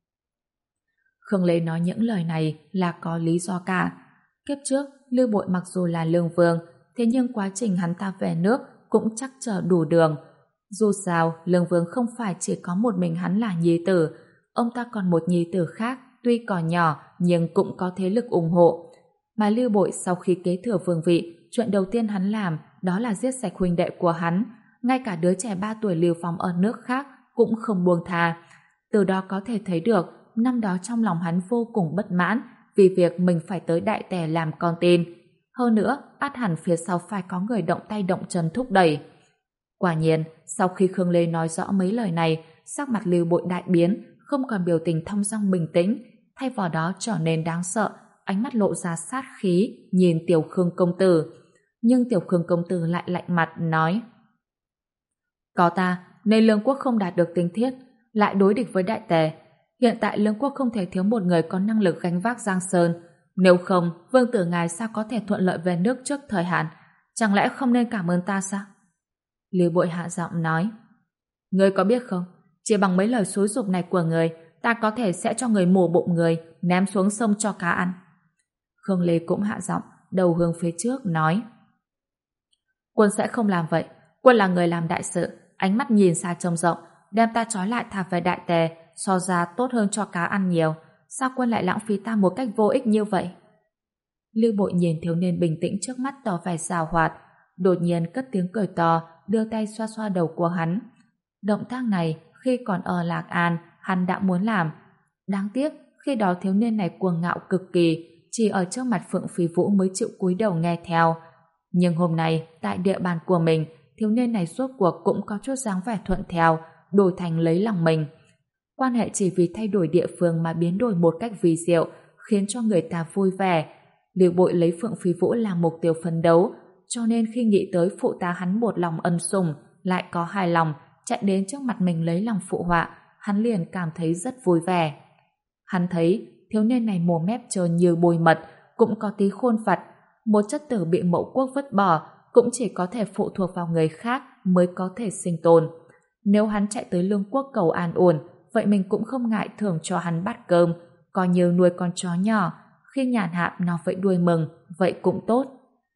Khương Lê nói những lời này là có lý do cả. Kiếp trước, Lưu Bội mặc dù là lương vương, thế nhưng quá trình hắn ta về nước cũng chắc chờ đủ đường. Dù sao, lương vương không phải chỉ có một mình hắn là nhi tử, ông ta còn một nhi tử khác, tuy còn nhỏ nhưng cũng có thế lực ủng hộ. Mà Lưu Bội sau khi kế thừa vương vị, chuyện đầu tiên hắn làm đó là giết sạch huynh đệ của hắn, ngay cả đứa trẻ ba tuổi lưu vong ở nước khác cũng không buông tha. Từ đó có thể thấy được năm đó trong lòng hắn vô cùng bất mãn vì việc mình phải tới Đại Tề làm con tin. Hơn nữa, ắt hẳn phía sau phải có người động tay động chân thúc đẩy. Quả nhiên, sau khi Khương Lê nói rõ mấy lời này, sắc mặt Lưu Bội đại biến, không còn biểu tình thong dong bình tĩnh, thay vào đó trở nên đáng sợ, ánh mắt lộ ra sát khí, nhìn Tiểu Khương công tử. Nhưng Tiểu Khương công tử lại lạnh mặt, nói: Có ta, nên lương quốc không đạt được tinh thiết, lại đối địch với Đại Tề. Hiện tại lương quốc không thể thiếu một người có năng lực gánh vác Giang Sơn. Nếu không, vương tử ngài sao có thể thuận lợi về nước trước thời hạn? Chẳng lẽ không nên cảm ơn ta sao? Lưu Bội hạ giọng nói: Ngươi có biết không, chỉ bằng mấy lời xúi giục này của người, ta có thể sẽ cho người mổ bụng người, ném xuống sông cho cá ăn. Khương Lê cũng hạ giọng, đầu hướng phía trước, nói: Quân sẽ không làm vậy. Quân là người làm đại sự, ánh mắt nhìn xa trông rộng, đem ta trói lại thả về Đại Tề, so ra tốt hơn cho cá ăn nhiều. Sao quân lại lãng phí ta một cách vô ích như vậy? Lưu Bội nhìn thiếu niên bình tĩnh trước mắt tỏ vẻ giàu hoạt, đột nhiên cất tiếng cười to, đưa tay xoa xoa đầu của hắn. Động tác này khi còn ở Lạc An, hắn đã muốn làm. Đáng tiếc, khi đó thiếu niên này cuồng ngạo cực kỳ, chỉ ở trước mặt Phượng Phi Vũ mới chịu cúi đầu nghe theo. Nhưng hôm nay, tại địa bàn của mình, thiếu niên này rốt cuộc cũng có chút dáng vẻ thuận theo, đổi thành lấy lòng mình. Quan hệ chỉ vì thay đổi địa phương mà biến đổi một cách vi diệu, khiến cho người ta vui vẻ. Lưu Bội lấy Phượng Phi Vũ làm mục tiêu phấn đấu, cho nên khi nghĩ tới phụ tá hắn một lòng ân sủng, lại có hài lòng, chạy đến trước mặt mình lấy lòng phụ họa, hắn liền cảm thấy rất vui vẻ. Hắn thấy thiếu niên này mồm mép trơn như bôi mật, cũng có tí khôn vặt, một chất tử bị mẫu quốc vứt bỏ, cũng chỉ có thể phụ thuộc vào người khác mới có thể sinh tồn. Nếu hắn chạy tới lương quốc cầu an ổn, vậy mình cũng không ngại thưởng cho hắn bát cơm, coi như nuôi con chó nhỏ, khi nhàn hạ nó vẫy đuôi mừng, vậy cũng tốt.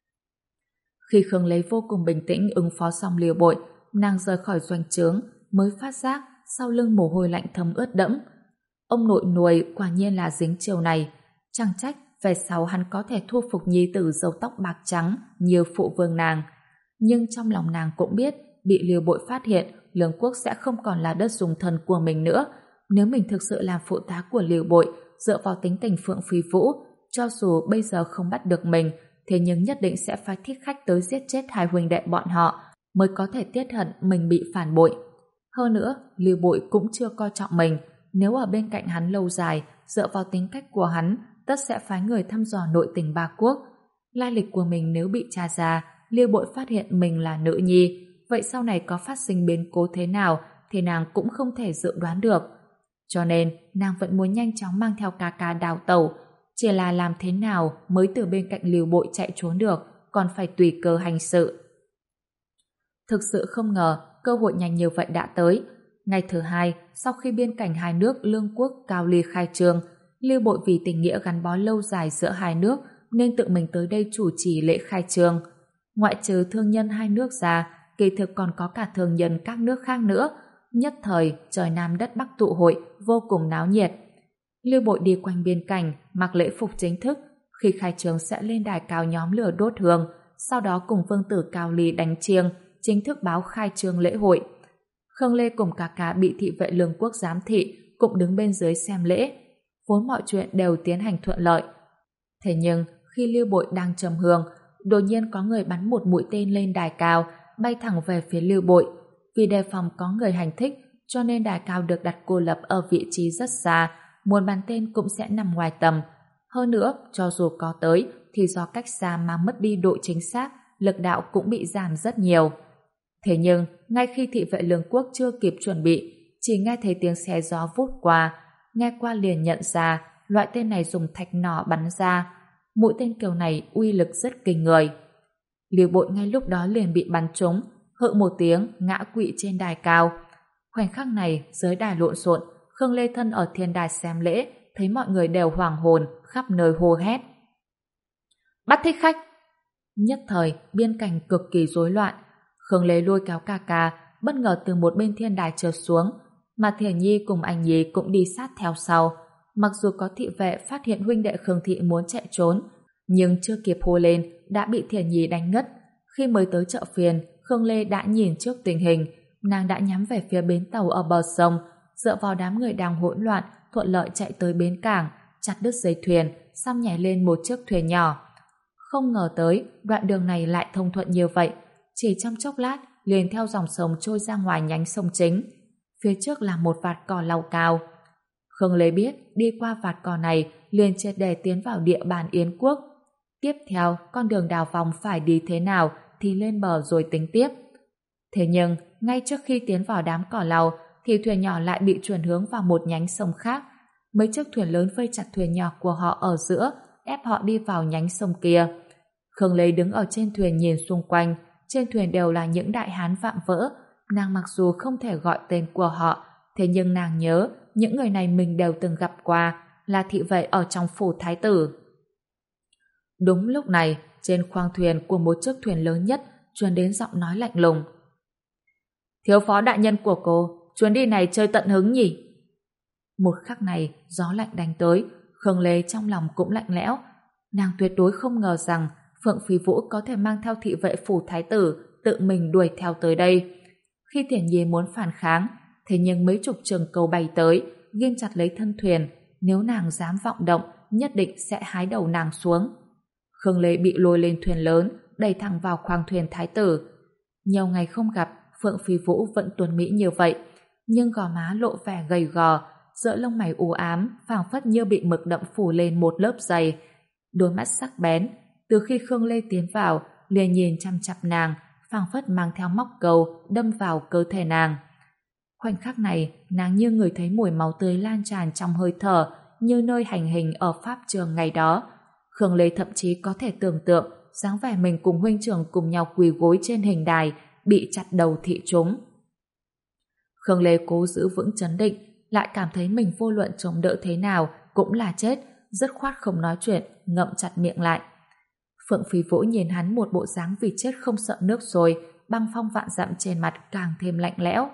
Khi Khương Lê vô cùng bình tĩnh ứng phó xong Liều Bội, nàng rời khỏi doanh trướng, mới phát giác sau lưng mồ hôi lạnh thấm ướt đẫm. Ông nội nuôi quả nhiên là dính chiều này, chẳng trách về sau hắn có thể thu phục nhi tử râu tóc bạc trắng như phụ vương nàng. Nhưng trong lòng nàng cũng biết, bị Liều Bội phát hiện, Lương quốc sẽ không còn là đất dùng thân của mình nữa. Nếu mình thực sự làm phụ tá của Liều Bội, dựa vào tính tình Phượng Phi Vũ, cho dù bây giờ không bắt được mình, thế nhưng nhất định sẽ phải thiết khách tới giết chết hai huynh đệ bọn họ, mới có thể tiết hận mình bị phản bội. Hơn nữa, Liều Bội cũng chưa coi trọng mình, nếu ở bên cạnh hắn lâu dài, dựa vào tính cách của hắn, tất sẽ phái người thăm dò nội tình ba quốc. Lai lịch của mình nếu bị tra ra, Liều Bội phát hiện mình là nữ nhi, vậy sau này có phát sinh biến cố thế nào thì nàng cũng không thể dự đoán được. Cho nên, nàng vẫn muốn nhanh chóng mang theo ca ca đào tẩu, chỉ là làm thế nào mới từ bên cạnh Liều Bội chạy trốn được, còn phải tùy cơ hành sự. Thực sự không ngờ, cơ hội nhanh như vậy đã tới. Ngày thứ hai, sau khi biên cảnh hai nước Lương quốc Cao Ly khai trương, Liêu Bội vì tình nghĩa gắn bó lâu dài giữa hai nước nên tự mình tới đây chủ trì lễ khai trương. Ngoại trừ thương nhân hai nước ra, kỳ thực còn có cả thương nhân các nước khác nữa. Nhất thời, trời Nam đất Bắc tụ hội, vô cùng náo nhiệt. Liêu Bội đi quanh biên cảnh, mặc lễ phục chính thức, khi khai trương sẽ lên đài cao nhóm lửa đốt hương, sau đó cùng vương tử Cao Ly đánh chiêng, chính thức báo khai trương lễ hội. Khương Lê cùng cả cả bị thị vệ Lương quốc giám thị, cũng đứng bên dưới xem lễ. Vốn mọi chuyện đều tiến hành thuận lợi. Thế nhưng, khi Liêu Bội đang trầm hương, đột nhiên có người bắn một mũi tên lên đài cao, bay thẳng về phía Liêu Bội. Vì đề phòng có người hành thích, cho nên đài cao được đặt cô lập ở vị trí rất xa, muốn bắn tên cũng sẽ nằm ngoài tầm. Hơn nữa, cho dù có tới, thì do cách xa mà mất đi độ chính xác, lực đạo cũng bị giảm rất nhiều. Thế nhưng, ngay khi thị vệ Lương quốc chưa kịp chuẩn bị, chỉ nghe thấy tiếng xe gió vút qua, nghe qua liền nhận ra loại tên này dùng thạch nỏ bắn ra. Mũi tên kiểu này uy lực rất kinh người. Liêu Bội ngay lúc đó liền bị bắn trúng, hự một tiếng ngã quỵ trên đài cao. Khoảnh khắc này, dưới đài lộn xộn, Khương Lê Thân ở thiên đài xem lễ, thấy mọi người đều hoảng hồn, khắp nơi hô hét. Bắt thích khách! Nhất thời, biên cảnh cực kỳ rối loạn. Khương Lê lôi kéo ca ca, bất ngờ từ một bên thiên đài trượt xuống, mà Thiển Nhi cùng anh Nhi cũng đi sát theo sau. Mặc dù có thị vệ phát hiện huynh đệ Khương Thị muốn chạy trốn, nhưng chưa kịp hô lên đã bị Thiển Nhi đánh ngất. Khi mới tới chợ phiên, Khương Lê đã nhìn trước tình hình, nàng đã nhắm về phía bến tàu ở bờ sông, dựa vào đám người đang hỗn loạn, thuận lợi chạy tới bến cảng, chặt đứt dây thuyền, xong nhảy lên một chiếc thuyền nhỏ. Không ngờ tới, đoạn đường này lại thông thuận như vậy, chỉ trong chốc lát liền theo dòng sông trôi ra ngoài nhánh sông chính. Phía trước là một vạt cỏ lau cao. Khương Lê biết đi qua vạt cỏ này liền triệt để tiến vào địa bàn Yến quốc. Tiếp theo, con đường đào vòng phải đi thế nào thì lên bờ rồi tính tiếp. Thế nhưng, ngay trước khi tiến vào đám cỏ lau thì thuyền nhỏ lại bị chuyển hướng vào một nhánh sông khác. Mấy chiếc thuyền lớn vây chặt thuyền nhỏ của họ ở giữa, ép họ đi vào nhánh sông kia. Khương Lê đứng ở trên thuyền nhìn xung quanh, trên thuyền đều là những đại hán vạm vỡ. Nàng mặc dù không thể gọi tên của họ, thế nhưng nàng nhớ những người này mình đều từng gặp qua, là thị vệ ở trong phủ thái tử. Đúng lúc này, trên khoang thuyền của một chiếc thuyền lớn nhất truyền đến giọng nói lạnh lùng. Thiếu phó đại nhân của cô, chuyến đi này chơi tận hứng nhỉ? Một khắc này, gió lạnh đánh tới, Khương Lê trong lòng cũng lạnh lẽo. Nàng tuyệt đối không ngờ rằng Phượng Phi Vũ có thể mang theo thị vệ phủ thái tử tự mình đuổi theo tới đây. Khi Thiển Nhi muốn phản kháng, thế nhưng mấy chục trường câu bay tới, ghim chặt lấy thân thuyền, nếu nàng dám vọng động, nhất định sẽ hái đầu nàng xuống. Khương Lê bị lôi lên thuyền lớn, đẩy thẳng vào khoang thuyền thái tử. Nhiều ngày không gặp, Phượng Phi Vũ vẫn tuấn mỹ như vậy, nhưng gò má lộ vẻ gầy gò, giữa lông mày u ám, phảng phất như bị mực đậm phủ lên một lớp dày. Đôi mắt sắc bén, từ khi Khương Lê tiến vào, liền nhìn chăm chăm nàng, phảng phất mang theo móc câu đâm vào cơ thể nàng. Khoảnh khắc này, nàng như người thấy mùi máu tươi lan tràn trong hơi thở, như nơi hành hình ở pháp trường ngày đó. Khương Lê thậm chí có thể tưởng tượng dáng vẻ mình cùng huynh trưởng cùng nhau quỳ gối trên hình đài, bị chặt đầu thị chúng. Khương Lê cố giữ vững trấn định, lại cảm thấy mình vô luận chống đỡ thế nào cũng là chết, dứt khoát không nói chuyện, ngậm chặt miệng lại. Phượng Phi Vũ nhìn hắn một bộ dáng vì chết không sợ nước sôi, băng phong vạn dặm trên mặt càng thêm lạnh lẽo.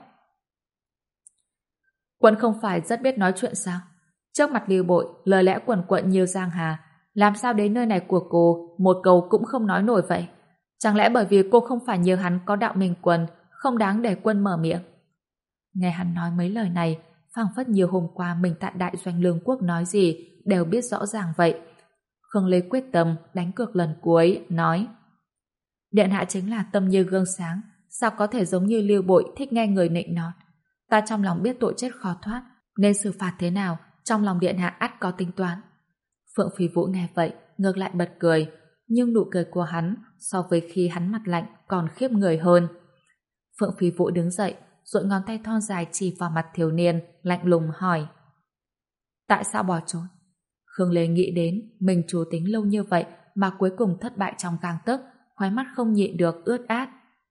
Quân không phải rất biết nói chuyện sao? Trước mặt Lưu Bội, lời lẽ quần quận như giang hà, làm sao đến nơi này của cô một câu cũng không nói nổi vậy? Chẳng lẽ bởi vì cô không phải như hắn có đạo minh quân, không đáng để quân mở miệng? Nghe hắn nói mấy lời này, phảng phất như hôm qua mình tại Đại Doanh Lương Quốc nói gì đều biết rõ ràng vậy. Khương Lê quyết tâm đánh cược lần cuối, nói: Điện hạ chính là tâm như gương sáng, sao có thể giống như Lưu Bội thích nghe người nịnh nọt. Ta trong lòng biết tội chết khó thoát, nên xử phạt thế nào, trong lòng điện hạ ắt có tính toán. Phượng Phi Vũ nghe vậy, ngược lại bật cười, nhưng nụ cười của hắn so với khi hắn mặt lạnh còn khiếp người hơn. Phượng Phi Vũ đứng dậy, duỗi ngón tay thon dài chỉ vào mặt thiếu niên, lạnh lùng hỏi: Tại sao bỏ trốn? Khương Lê nghĩ đến mình chủ tính lâu như vậy mà cuối cùng thất bại trong gang tấc, khóe mắt không nhịn được ướt át.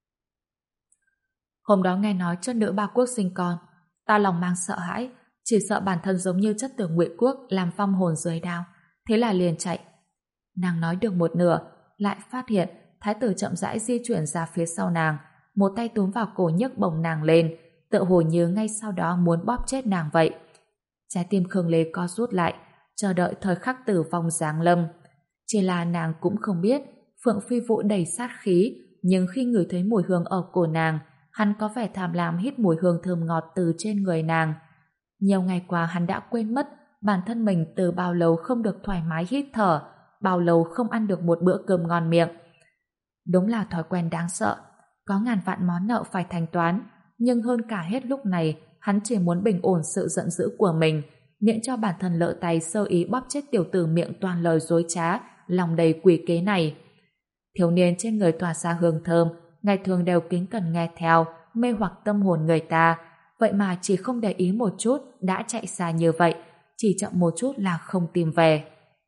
Hôm đó nghe nói chất nữ Ba Quốc sinh con, ta lòng mang sợ hãi, chỉ sợ bản thân giống như chất tử Ngụy Quốc làm vong hồn dưới đao, thế là liền chạy. Nàng nói được một nửa, lại phát hiện thái tử chậm rãi di chuyển ra phía sau nàng, một tay túm vào cổ nhấc bổng nàng lên, tựa hồ như ngay sau đó muốn bóp chết nàng vậy. Trái tim Khương Lê co rút lại, chờ đợi thời khắc tử vong giáng lâm. Chỉ là nàng cũng không biết, Phượng Phi Vũ đầy sát khí, nhưng khi ngửi thấy mùi hương ở cổ nàng, hắn có vẻ tham lam hít mùi hương thơm ngọt từ trên người nàng. Nhiều ngày qua hắn đã quên mất bản thân mình từ bao lâu không được thoải mái hít thở, bao lâu không ăn được một bữa cơm ngon miệng. Đúng là thói quen đáng sợ, có ngàn vạn món nợ phải thanh toán, nhưng hơn cả hết lúc này, hắn chỉ muốn bình ổn sự giận dữ của mình, miễn cho bản thân lỡ tay sơ ý bóp chết tiểu tử miệng toàn lời dối trá, lòng đầy quỷ kế này. Thiếu niên trên người tỏa ra hương thơm, ngày thường đều kính cẩn nghe theo, mê hoặc tâm hồn người ta, vậy mà chỉ không để ý một chút đã chạy xa như vậy, chỉ chậm một chút là không tìm về.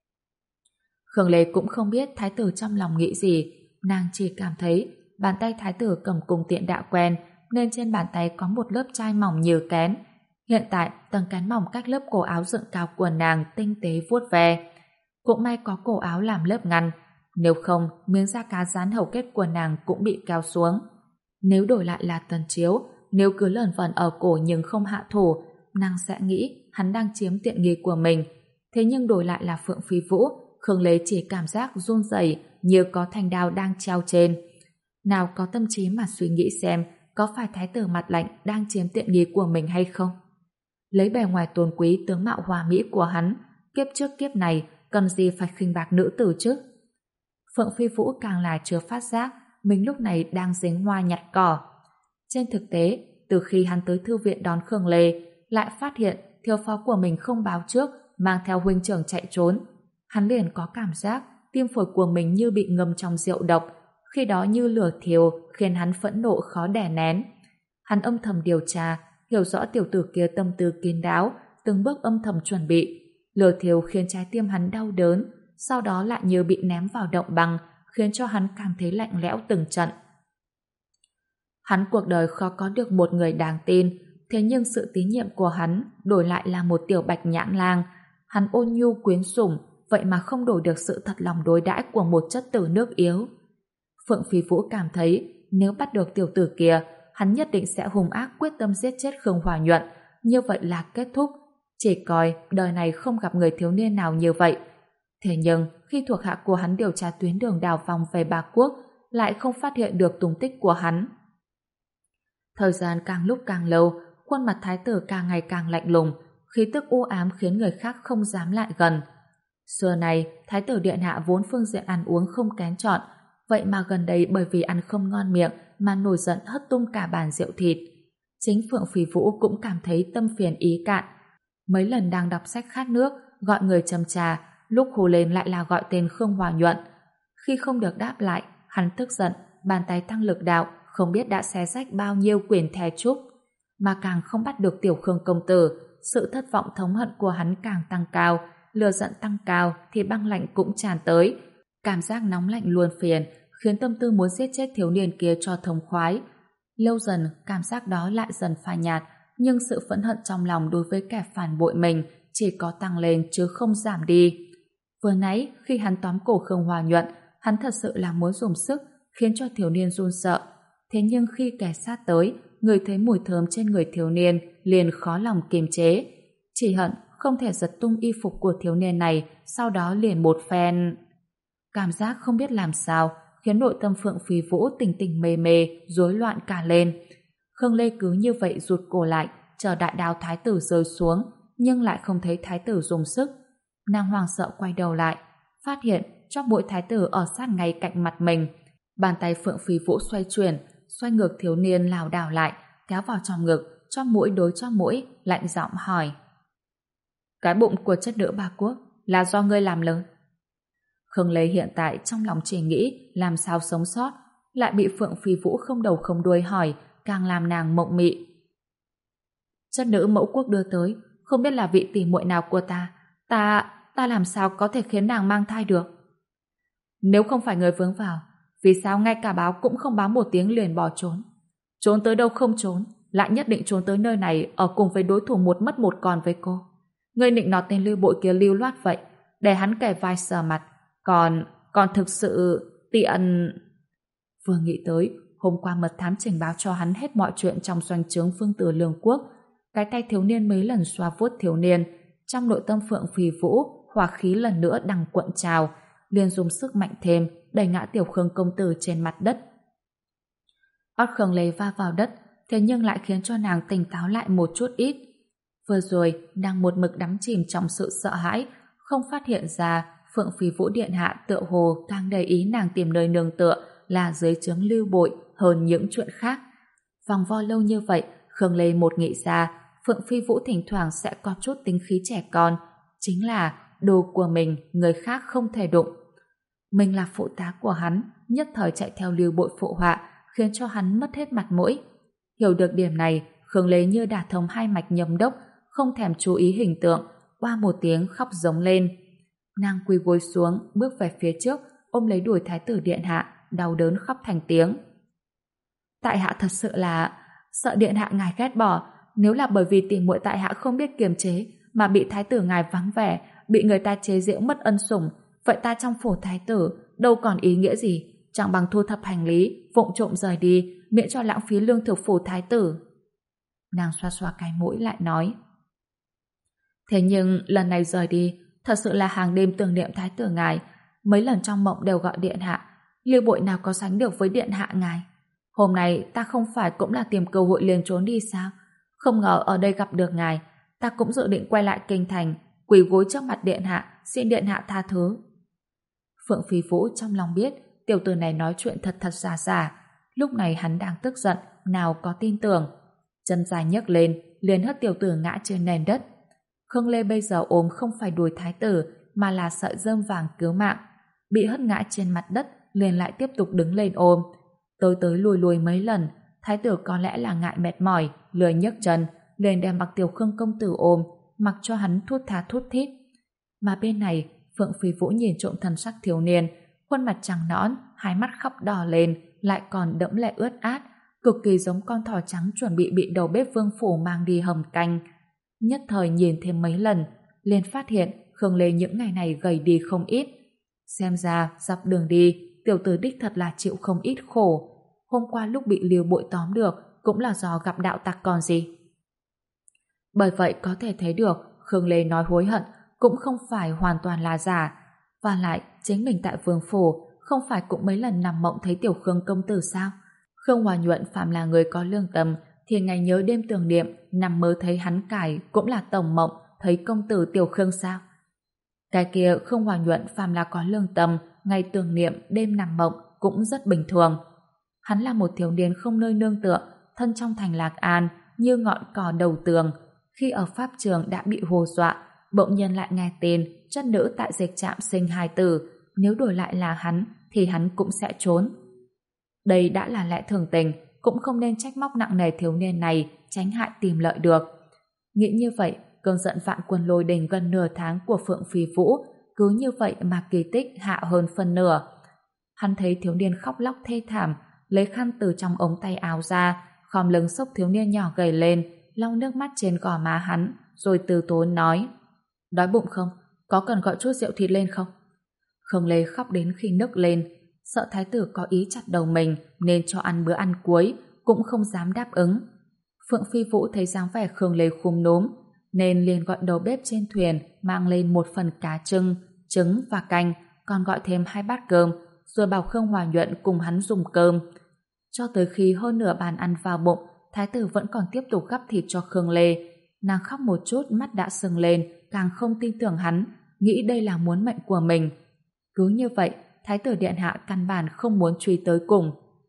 Khương Lê cũng không biết thái tử trong lòng nghĩ gì, nàng chỉ cảm thấy bàn tay thái tử cầm cung tiện đã quen, nên trên bàn tay có một lớp chai mỏng như kén. Hiện tại tầng kén mỏng cách lớp cổ áo dựng cao của nàng tinh tế vuốt ve. Cũng may có cổ áo làm lớp ngăn, nếu không miếng da cá rán hầu kết của nàng cũng bị kéo xuống. Nếu đổi lại là Tần Chiếu, nếu cứ lởn vởn ở cổ nhưng không hạ thủ, nàng sẽ nghĩ hắn đang chiếm tiện nghi của mình. Thế nhưng đổi lại là Phượng Phi Vũ, Khương Lê chỉ cảm giác run rẩy như có thanh đao đang treo trên. Nào có tâm trí mà suy nghĩ xem có phải thái tử mặt lạnh đang chiếm tiện nghi của mình hay không. Lấy bề ngoài tôn quý tướng mạo hòa mỹ của hắn, kiếp trước kiếp này cần gì phải khinh bạc nữ tử chứ. Phượng Phi Vũ càng là chưa phát giác mình lúc này đang dính hoa nhặt cỏ. Trên thực tế, từ khi hắn tới thư viện đón Khương Lê, lại phát hiện thiếu phó của mình không báo trước, mang theo huynh trưởng chạy trốn. Hắn liền có cảm giác tim phổi của mình như bị ngâm trong rượu độc, khi đó như lửa thiêu khiến hắn phẫn nộ khó đè nén. Hắn âm thầm điều tra, hiểu rõ tiểu tử kia tâm tư kín đáo, từng bước âm thầm chuẩn bị. Lửa thiêu khiến trái tim hắn đau đớn, sau đó lại như bị ném vào động băng, khiến cho hắn cảm thấy lạnh lẽo từng trận. Hắn cuộc đời khó có được một người đáng tin, thế nhưng sự tín nhiệm của hắn đổi lại là một tiểu bạch nhãn lang. Hắn ôn nhu quyến sủng, vậy mà không đổi được sự thật lòng đối đãi của một chất tử nước yếu. Phượng Phi Vũ cảm thấy nếu bắt được tiểu tử kia, hắn nhất định sẽ hung ác quyết tâm giết chết Khương Hòa Nhuận, như vậy là kết thúc. Chỉ coi đời này không gặp người thiếu niên nào như vậy. Thế nhưng khi thuộc hạ của hắn điều tra tuyến đường đào vòng về Ba Quốc, lại không phát hiện được tung tích của hắn. Thời gian càng lúc càng lâu, khuôn mặt thái tử càng ngày càng lạnh lùng, khí tức u ám khiến người khác không dám lại gần. Xưa này, Thái tử điện hạ vốn phương diện ăn uống không kén chọn, vậy mà gần đây bởi vì ăn không ngon miệng mà nổi giận hất tung cả bàn rượu thịt. Chính Phượng Phi Vũ cũng cảm thấy tâm phiền ý cạn. Mấy lần đang đọc sách khát nước, gọi người châm trà, lúc hô lên lại là gọi tên Khương Hòa Nhuận. Khi không được đáp lại, hắn tức giận, bàn tay tăng lực đạo, không biết đã xé rách bao nhiêu quyển thề trúc. Mà càng không bắt được tiểu Khương công tử, sự thất vọng thống hận của hắn càng tăng cao, lửa giận tăng cao thì băng lạnh cũng tràn tới. Cảm giác nóng lạnh luôn phiền, khiến tâm tư muốn giết chết thiếu niên kia cho thống khoái. Lâu dần, cảm giác đó lại dần phai nhạt, nhưng sự phẫn hận trong lòng đối với kẻ phản bội mình chỉ có tăng lên chứ không giảm đi. Vừa nãy, khi hắn tóm cổ Khương Hòa Nhuận, hắn thật sự là muốn dùng sức, khiến cho thiếu niên run sợ. Thế nhưng khi kẻ sát tới, người thấy mùi thơm trên người thiếu niên liền khó lòng kiềm chế. Chỉ hận không thể giật tung y phục của thiếu niên này, sau đó liền một phen. Cảm giác không biết làm sao, khiến nội tâm Phượng Phi Vũ tỉnh tỉnh mê mê, rối loạn cả lên. Khương Lê cứ như vậy rụt cổ lại, chờ đại đao thái tử rơi xuống, nhưng lại không thấy thái tử dùng sức. Nàng hoàng sợ quay đầu lại, phát hiện chóp mũi thái tử ở sát ngay cạnh mặt mình. Bàn tay Phượng Phi Vũ xoay chuyển, xoay ngược thiếu niên lảo đảo lại, kéo vào trong ngực, chóp mũi đối chóp mũi, lạnh giọng hỏi: cái bụng của chất nữ Ba Quốc là do ngươi làm lớn? Khương Lê hiện tại trong lòng chỉ nghĩ làm sao sống sót, lại bị Phượng Phi Vũ không đầu không đuôi hỏi, càng làm nàng mộng mị. Chất nữ mẫu quốc đưa tới, không biết là vị tỷ muội nào của ta, ta, ta làm sao có thể khiến nàng mang thai được? Nếu không phải người vướng vào, vì sao ngay cả báo cũng không báo một tiếng liền bỏ trốn? Trốn tới đâu không trốn, lại nhất định trốn tới nơi này ở cùng với đối thủ một mất một còn với cô. Ngươi nịnh nọt tên Lưu Bội kia lưu loát vậy, để hắn kề vai sờ mặt, còn, còn thực sự tiện. Vừa nghĩ tới, hôm qua mật thám trình báo cho hắn hết mọi chuyện trong doanh trướng Phương Tử Lương Quốc, cái tay thiếu niên mấy lần xoa vuốt thiếu niên, trong nội tâm Phượng Phi Vũ hỏa khí lần nữa đằng cuộn trào, liền dùng sức mạnh thêm đẩy ngã tiểu Khương công tử trên mặt đất. Ót Khương Lê va vào đất, thế nhưng lại khiến cho nàng tỉnh táo lại một chút ít. Vừa rồi, nàng một mực đắm chìm trong sự sợ hãi, không phát hiện ra Phượng Phi Vũ điện hạ tựa hồ càng để ý nàng tìm nơi nương tựa là dưới trướng Lưu Bội hơn những chuyện khác. Vòng vo lâu như vậy, Khương Lê một nghĩ ra Phượng Phi Vũ thỉnh thoảng sẽ có chút tính khí trẻ con, chính là đồ của mình người khác không thể đụng. Mình là phụ tá của hắn, nhất thời chạy theo Lưu Bội phụ họa, khiến cho hắn mất hết mặt mũi. Hiểu được điểm này, Khương Lê như đả thông hai mạch nhâm đốc, không thèm chú ý hình tượng, qua một tiếng khóc giống lên. Nàng quỳ gối xuống, bước về phía trước, ôm lấy đùi thái tử điện hạ, đau đớn khóc thành tiếng. Tại hạ thật sự là sợ điện hạ ngài ghét bỏ, nếu là bởi vì tỷ muội tại hạ không biết kiềm chế mà bị thái tử ngài vắng vẻ, bị người ta chế giễu mất ân sủng, vậy ta trong phủ thái tử đâu còn ý nghĩa gì, chẳng bằng thu thập hành lý, vụng trộm rời đi, miễn cho lãng phí lương thực phủ thái tử. Nàng xoa xoa cái mũi lại nói. Thế nhưng lần này rời đi, thật sự là hàng đêm tưởng niệm thái tử ngài, mấy lần trong mộng đều gọi điện hạ, Lưu Bội nào có sánh được với điện hạ ngài. Hôm nay ta không phải cũng là tìm cơ hội liền trốn đi sao? Không ngờ ở đây gặp được ngài, ta cũng dự định quay lại kinh thành, quỳ gối trước mặt điện hạ, xin điện hạ tha thứ. Phượng Phi Vũ trong lòng biết tiểu tử này nói chuyện thật thật giả giả, lúc này hắn đang tức giận, nào có tin tưởng. Chân dài nhấc lên, liền hất tiểu tử ngã trên nền đất. Khương Lê bây giờ ôm không phải đùi thái tử, mà là sợi rơm vàng cứu mạng. Bị hất ngã trên mặt đất, liền lại tiếp tục đứng lên ôm. Tới tới lùi lùi mấy lần, thái tử có lẽ là ngại mệt mỏi, lười nhấc chân, liền đem mặc tiểu Khương công tử ôm, mặc cho hắn thút thá thút thít. Mà bên này, Phượng Phi Vũ nhìn trộm thần sắc thiếu niên, khuôn mặt trắng nõn, hai mắt khóc đỏ lên, lại còn đẫm lệ ướt át, cực kỳ giống con thỏ trắng chuẩn bị bị đầu bếp Vương phủ mang đi hầm canh. Nhất thời nhìn thêm mấy lần, liền phát hiện Khương Lê những ngày này gầy đi không ít. Xem ra dọc đường đi, tiểu tử đích thật là chịu không ít khổ. Hôm qua lúc bị Lưu Bội tóm được cũng là do gặp đạo tặc còn gì. Bởi vậy có thể thấy được Khương Lê nói hối hận cũng không phải hoàn toàn là giả. Và lại chính mình tại Vương phủ không phải cũng mấy lần nằm mộng thấy tiểu Khương công tử sao? Khương Hòa Nhuận phạm là người có lương tâm, thì ngày nhớ đêm tưởng niệm nằm mơ thấy hắn cải cũng là tổng mộng, thấy công tử Tiểu Khương sao? Cái kia Khương Hòa Nhuận phàm là có lương tâm, ngày tưởng niệm, đêm nằm mộng cũng rất bình thường. Hắn là một thiếu niên không nơi nương tựa, thân trong thành Lạc An, như ngọn cỏ đầu tường. Khi ở pháp trường đã bị hù dọa, bỗng nhiên lại nghe tin chất nữ tại dịch trạm sinh hài tử, nếu đổi lại là hắn thì hắn cũng sẽ trốn. Đây đã là lẽ thường tình, cũng không nên trách móc nặng nề thiếu niên này tránh hại tìm lợi được. Nghĩ như vậy, cơn giận vạn quân lôi đình gần nửa tháng của Phượng Phi Vũ cứ như vậy mà kỳ tích hạ hơn phân nửa. Hắn thấy thiếu niên khóc lóc thê thảm, lấy khăn từ trong ống tay áo ra, khom lưng xốc thiếu niên nhỏ gầy lên, lau nước mắt trên gò má hắn, rồi từ tốn nói: đói bụng không? Có cần gọi chút rượu thịt lên không? Khương Lê khóc đến khi nức lên, sợ thái tử có ý chặt đầu mình nên cho ăn bữa ăn cuối, cũng không dám đáp ứng. Phượng Phi Vũ thấy dáng vẻ Khương Lê khum núm, nên liền gọi đầu bếp trên thuyền mang lên một phần cá trưng, trứng và canh, còn gọi thêm hai bát cơm, rồi bảo Khương Hòa Nhuận cùng hắn dùng cơm. Cho tới khi hơn nửa bàn ăn vào bụng, thái tử vẫn còn tiếp tục gắp thịt cho Khương Lê. Nàng khóc một chút, mắt đã sưng lên, càng không tin tưởng hắn, nghĩ đây là muốn mệnh của mình. Cứ như vậy, thái tử điện hạ căn bản không muốn truy tới cùng.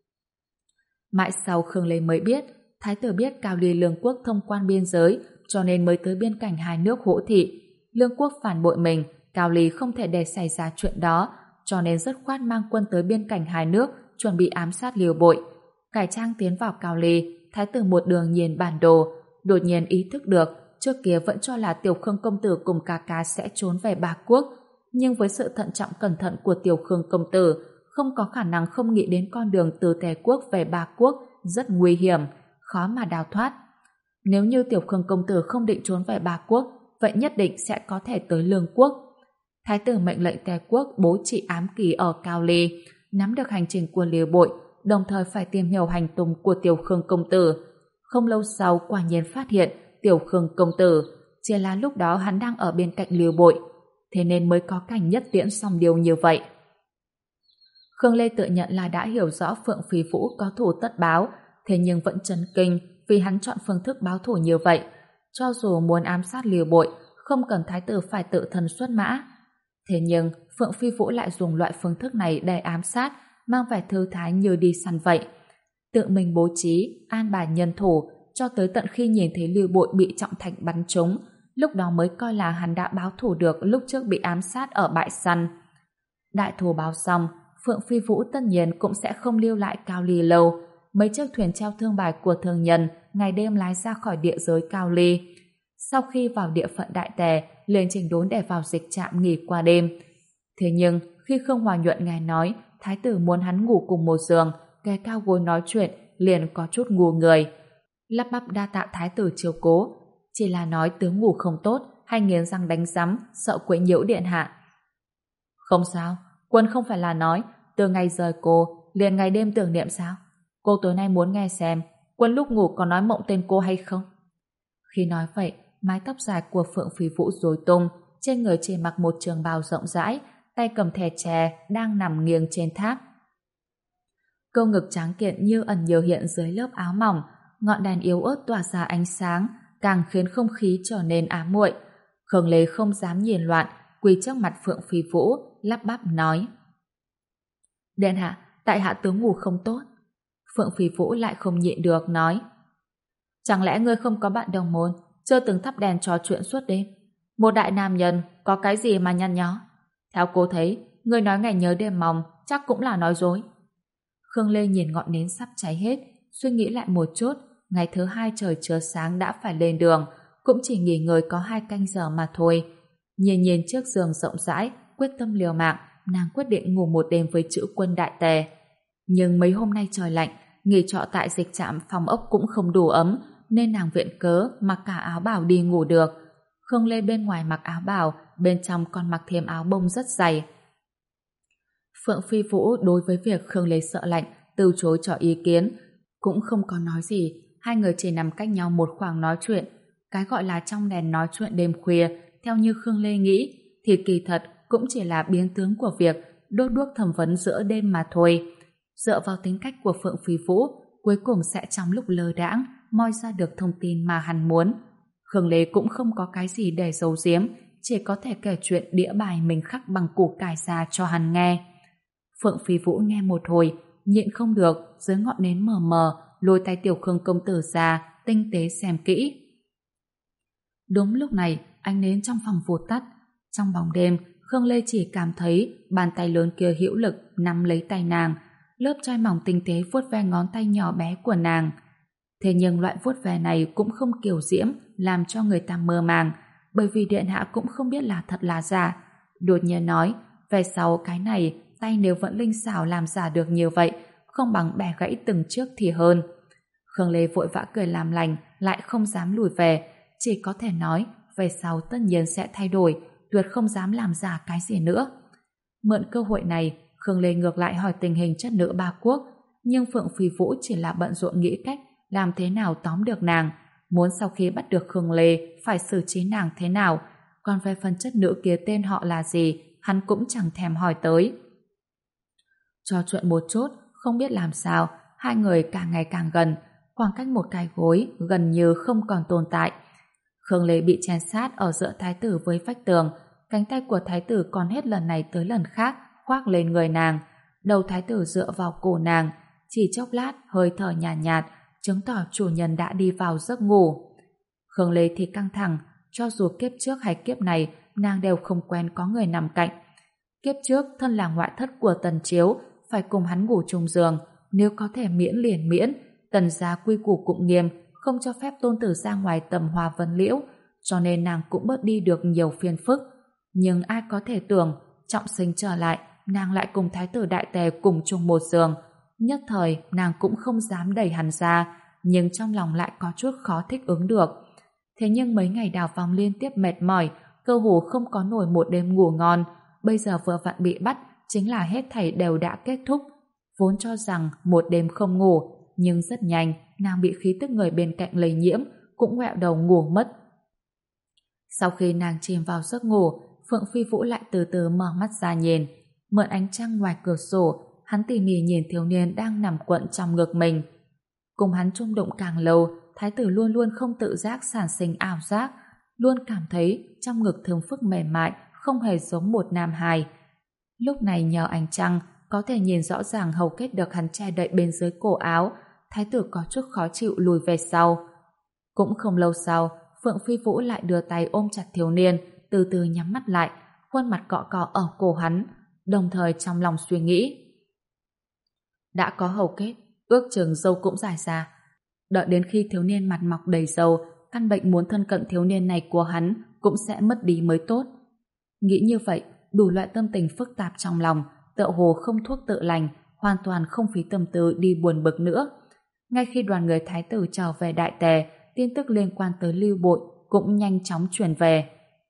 Mãi sau Khương Lê mới biết, thái tử biết Cao Ly Lương Quốc thông quan biên giới, cho nên mới tới biên cảnh hai nước hỗ thị. Lương Quốc phản bội mình, Cao Ly không thể để xảy ra chuyện đó, cho nên dứt khoát mang quân tới biên cảnh hai nước, chuẩn bị ám sát liều bội. Cải trang tiến vào Cao Ly, thái tử một đường nhìn bản đồ, đột nhiên ý thức được, trước kia vẫn cho là Tiểu Khương công tử cùng ca ca sẽ trốn về Ba Quốc, nhưng với sự thận trọng cẩn thận của Tiểu Khương công tử, không có khả năng không nghĩ đến con đường từ Tề Quốc về Ba Quốc rất nguy hiểm, khó mà đào thoát. Nếu như Tiểu Khương công tử không định trốn về Ba Quốc, vậy nhất định sẽ có thể tới Lương Quốc. Thái tử mệnh lệnh Tề Quốc bố trí ám kỳ ở Cao Ly, nắm được hành trình của liều bội, đồng thời phải tìm hiểu hành tung của Tiểu Khương công tử. Không lâu sau quả nhiên phát hiện Tiểu Khương công tử, chỉ là lúc đó hắn đang ở bên cạnh liều bội, thế nên mới có cảnh nhất tiễn xong điều như vậy. Khương Lê tự nhận là đã hiểu rõ Phượng Phi Vũ có thủ tất báo, thế nhưng vẫn chấn kinh vì hắn chọn phương thức báo thù như vậy. Cho dù muốn ám sát liều bội, không cần thái tử phải tự thân xuất mã. Thế nhưng Phượng Phi Vũ lại dùng loại phương thức này để ám sát, mang vẻ thư thái như đi săn vậy. Tự mình bố trí, an bài nhân thủ, cho tới tận khi nhìn thấy liều bội bị trọng thạch bắn trúng, lúc đó mới coi là hắn đã báo thù được lúc trước bị ám sát ở bãi săn. Đại thù báo xong, Phượng Phi Vũ tất nhiên cũng sẽ không lưu lại Cao Ly lâu. Mấy chiếc thuyền treo thương bài của thương nhân ngày đêm lái ra khỏi địa giới Cao Ly. Sau khi vào địa phận Đại Tề, liền chỉnh đốn để vào dịch trạm nghỉ qua đêm. Thế nhưng khi Khương Hòa Nhuận nghe nói thái tử muốn hắn ngủ cùng một giường, kề cao gối nói chuyện, liền có chút ngu người. Lắp bắp đa tạ thái tử chiếu cố, chỉ là nói tướng ngủ không tốt, hay nghiến răng đánh rắm, sợ quấy nhiễu điện hạ. Không sao, quân không phải là nói từ ngày rời cô liền ngày đêm tưởng niệm sao? Cô tối nay muốn nghe xem quân lúc ngủ có nói mộng tên cô hay không? Khi nói vậy, mái tóc dài của Phượng Phi Vũ rối tung, trên người chỉ mặc một trường bào rộng rãi, tay cầm thẻ chè đang nằm nghiêng trên tháp. Câu ngực tráng kiện như ẩn như hiện dưới lớp áo mỏng, ngọn đèn yếu ớt tỏa ra ánh sáng, càng khiến không khí trở nên ám muội. Khương Lê không dám nhìn loạn, quỳ trước mặt Phượng Phi Vũ, lắp bắp nói: Điện hạ, tại hạ tướng ngủ không tốt. Phượng Phi Vũ lại không nhịn được nói: Chẳng lẽ ngươi không có bạn đồng môn, chưa từng thắp đèn trò chuyện suốt đêm? Một đại nam nhân có cái gì mà nhăn nhó? Theo cô thấy, ngươi nói ngày nhớ đêm mong chắc cũng là nói dối. Khương Lê nhìn ngọn nến sắp cháy hết, suy nghĩ lại một chút, ngày thứ hai trời chưa sáng đã phải lên đường, cũng chỉ nghỉ ngơi có hai canh giờ mà thôi. Nhìn nhìn chiếc giường rộng rãi, quyết tâm liều mạng, nàng quyết định ngủ một đêm với chữ quân Đại Tề. Nhưng mấy hôm nay trời lạnh, nghỉ trọ tại dịch trạm phòng ốc cũng không đủ ấm, nên nàng viện cớ mặc cả áo bào đi ngủ được. Khương Lê bên ngoài mặc áo bào, bên trong còn mặc thêm áo bông rất dày. Phượng Phi Vũ đối với việc Khương Lê sợ lạnh, từ chối cho ý kiến, cũng không có nói gì, hai người chỉ nằm cách nhau một khoảng nói chuyện. Cái gọi là trong đèn nói chuyện đêm khuya, theo như Khương Lê nghĩ, thì kỳ thật cũng chỉ là biến tướng của việc đốt đuốc thẩm vấn giữa đêm mà thôi. Dựa vào tính cách của Phượng Phi Vũ, cuối cùng sẽ trong lúc lơ đãng moi ra được thông tin mà hắn muốn. Khương Lê cũng không có cái gì để giấu giếm, chỉ có thể kể chuyện đĩa bài mình khắc bằng củ cải ra cho hắn nghe. Phượng Phi Vũ nghe một hồi, nhịn không được, dưới ngọn nến mờ mờ, lôi tay Tiểu Khương công tử ra, tinh tế xem kỹ. Đúng lúc này, ánh nến trong phòng vụt tắt. Trong bóng đêm, Khương Lê chỉ cảm thấy bàn tay lớn kia hữu lực nắm lấy tay nàng, lớp trai mỏng tinh tế vuốt ve ngón tay nhỏ bé của nàng. Thế nhưng loại vuốt ve này cũng không kiều diễm, làm cho người ta mơ màng, bởi vì điện hạ cũng không biết là thật là giả. Đột nhiên nói, về sau cái này, tay nếu vẫn linh xảo làm giả được như vậy, không bằng bẻ gãy từng chiếc thì hơn. Khương Lê vội vã cười làm lành, lại không dám lùi về, chỉ có thể nói, về sau tất nhiên sẽ thay đổi, tuyệt không dám làm giả cái gì nữa. Mượn cơ hội này, Khương Lê ngược lại hỏi tình hình chất nữ ba quốc, nhưng Phượng Phi Vũ chỉ là bận rộn nghĩ cách làm thế nào tóm được nàng, muốn sau khi bắt được Khương Lê phải xử trí nàng thế nào, còn về phần chất nữ kia tên họ là gì, hắn cũng chẳng thèm hỏi tới. Trò chuyện một chút, không biết làm sao, hai người càng ngày càng gần, khoảng cách một cái gối gần như không còn tồn tại. Khương Lê bị chen sát ở giữa thái tử với vách tường, cánh tay của thái tử còn hết lần này tới lần khác khoác lên người nàng, đầu thái tử dựa vào cổ nàng, chỉ chốc lát hơi thở nhàn nhạt, nhạt chứng tỏ chủ nhân đã đi vào giấc ngủ. Khương Lê thì căng thẳng, cho dù kiếp trước hay kiếp này nàng đều không quen có người nằm cạnh. Kiếp trước thân là ngoại thất của Tần Chiếu, phải cùng hắn ngủ chung giường, nếu có thể miễn liền miễn. Tần gia quy củ cũng nghiêm, không cho phép tôn tử ra ngoài tầm hoa vân liễu, cho nên nàng cũng bớt đi được nhiều phiền phức. Nhưng ai có thể tưởng, trọng sinh trở lại, nàng lại cùng thái tử đại tề cùng chung một giường. Nhất thời nàng cũng không dám đẩy hắn ra, nhưng trong lòng lại có chút khó thích ứng được. Thế nhưng mấy ngày đào vòng liên tiếp mệt mỏi, cơ hồ không có nổi một đêm ngủ ngon, bây giờ vừa vặn bị bắt, chính là hết thảy đều đã kết thúc. Vốn cho rằng một đêm không ngủ, nhưng rất nhanh nàng bị khí tức người bên cạnh lây nhiễm, cũng ngoẹo đầu ngủ mất. Sau khi nàng chìm vào giấc ngủ, Phượng Phi Vũ lại từ từ mở mắt ra nhìn, mượn ánh trăng ngoài cửa sổ, hắn tỉ mỉ nhìn thiếu niên đang nằm quặn trong ngực mình. Cùng hắn chung đụng càng lâu, thái tử luôn luôn không tự giác sản sinh ảo giác, luôn cảm thấy trong ngực thơm phức mềm mại, không hề giống một nam hài. Lúc này nhờ ánh trăng, có thể nhìn rõ ràng hầu kết được hắn che đậy bên dưới cổ áo, thái tử có chút khó chịu lùi về sau. Cũng không lâu sau, Phượng Phi Vũ lại đưa tay ôm chặt thiếu niên, từ từ nhắm mắt lại, khuôn mặt cọ cọ ở cổ hắn, đồng thời trong lòng suy nghĩ. Đã có hầu kết, ước chừng râu cũng dài ra. Đợi đến khi thiếu niên mặt mọc đầy râu, căn bệnh muốn thân cận thiếu niên này của hắn cũng sẽ mất đi mới tốt. Nghĩ như vậy, đủ loại tâm tình phức tạp trong lòng, tựa hồ không thuốc tự lành, hoàn toàn không phí tâm tư đi buồn bực nữa. Ngay khi đoàn người thái tử trở về Đại Tề, tin tức liên quan tới Lưu Bội cũng nhanh chóng truyền về.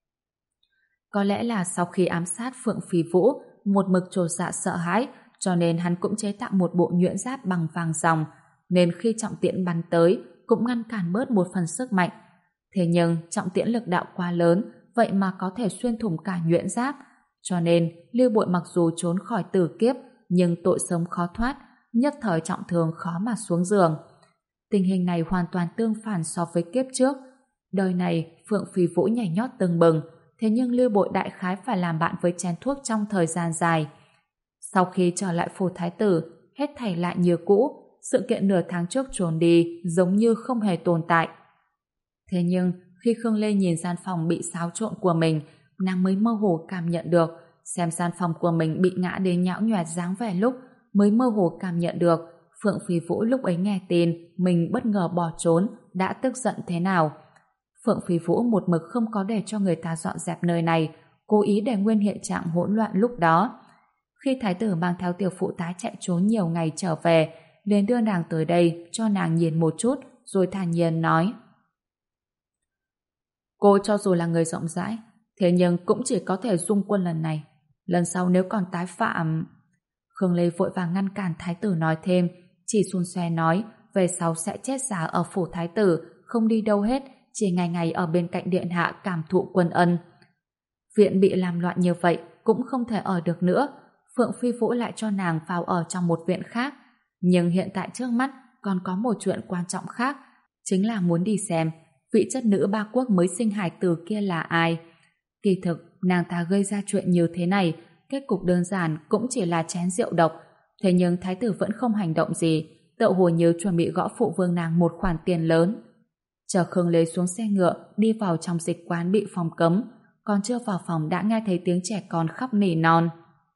Có lẽ là sau khi ám sát Phượng Phi Vũ, một mực trột dạ sợ hãi, cho nên hắn cũng chế tạo một bộ nhuyễn giáp bằng vàng ròng, nên khi trọng tiễn bắn tới, cũng ngăn cản bớt một phần sức mạnh. Thế nhưng trọng tiễn lực đạo quá lớn, vậy mà có thể xuyên thủng cả nhuyễn giáp, cho nên Lưu Bội mặc dù trốn khỏi tử kiếp, nhưng tội sống khó thoát, nhất thời trọng thương khó mà xuống giường. Tình hình này hoàn toàn tương phản so với kiếp trước. Đời này Phượng Phi Vũ nhảy nhót tưng bừng, thế nhưng Lưu Bội đại khái phải làm bạn với chén thuốc trong thời gian dài. Sau khi trở lại phủ thái tử, hết thảy lại như cũ, sự kiện nửa tháng trước trốn đi giống như không hề tồn tại. Thế nhưng khi Khương Lê nhìn gian phòng bị xáo trộn của mình, nàng mới mơ hồ cảm nhận được, xem gian phòng của mình bị ngã đến nhão nhoẹt dáng vẻ lúc, mới mơ hồ cảm nhận được Phượng Phi Vũ lúc ấy nghe tin mình bất ngờ bỏ trốn đã tức giận thế nào. Phượng Phi Vũ một mực không có để cho người ta dọn dẹp nơi này, cố ý để nguyên hiện trạng hỗn loạn lúc đó. Khi thái tử mang theo tiểu phụ tá chạy trốn nhiều ngày trở về, liền đưa nàng tới đây cho nàng nhìn một chút, rồi thản nhiên nói: cô cho dù là người rộng rãi, thế nhưng cũng chỉ có thể dung quân lần này. Lần sau nếu còn tái phạm... Khương Lê vội vàng ngăn cản thái tử nói thêm, chỉ xun xoe nói về sau sẽ chết giả ở phủ thái tử, không đi đâu hết, chỉ ngày ngày ở bên cạnh điện hạ cảm thụ quân ân. Viện bị làm loạn như vậy cũng không thể ở được nữa. Phượng Phi Vũ lại cho nàng vào ở trong một viện khác, nhưng hiện tại trước mắt còn có một chuyện quan trọng khác, chính là muốn đi xem vị chất nữ ba quốc mới sinh hài tử kia là ai. Kỳ thực, nàng ta gây ra chuyện như thế này, kết cục đơn giản cũng chỉ là chén rượu độc, thế nhưng thái tử vẫn không hành động gì, tựa hồ như chuẩn bị gõ phụ vương nàng một khoản tiền lớn. Chờ Khương Lê xuống xe ngựa, đi vào trong dịch quán bị phòng cấm, còn chưa vào phòng đã nghe thấy tiếng trẻ con khóc nỉ non.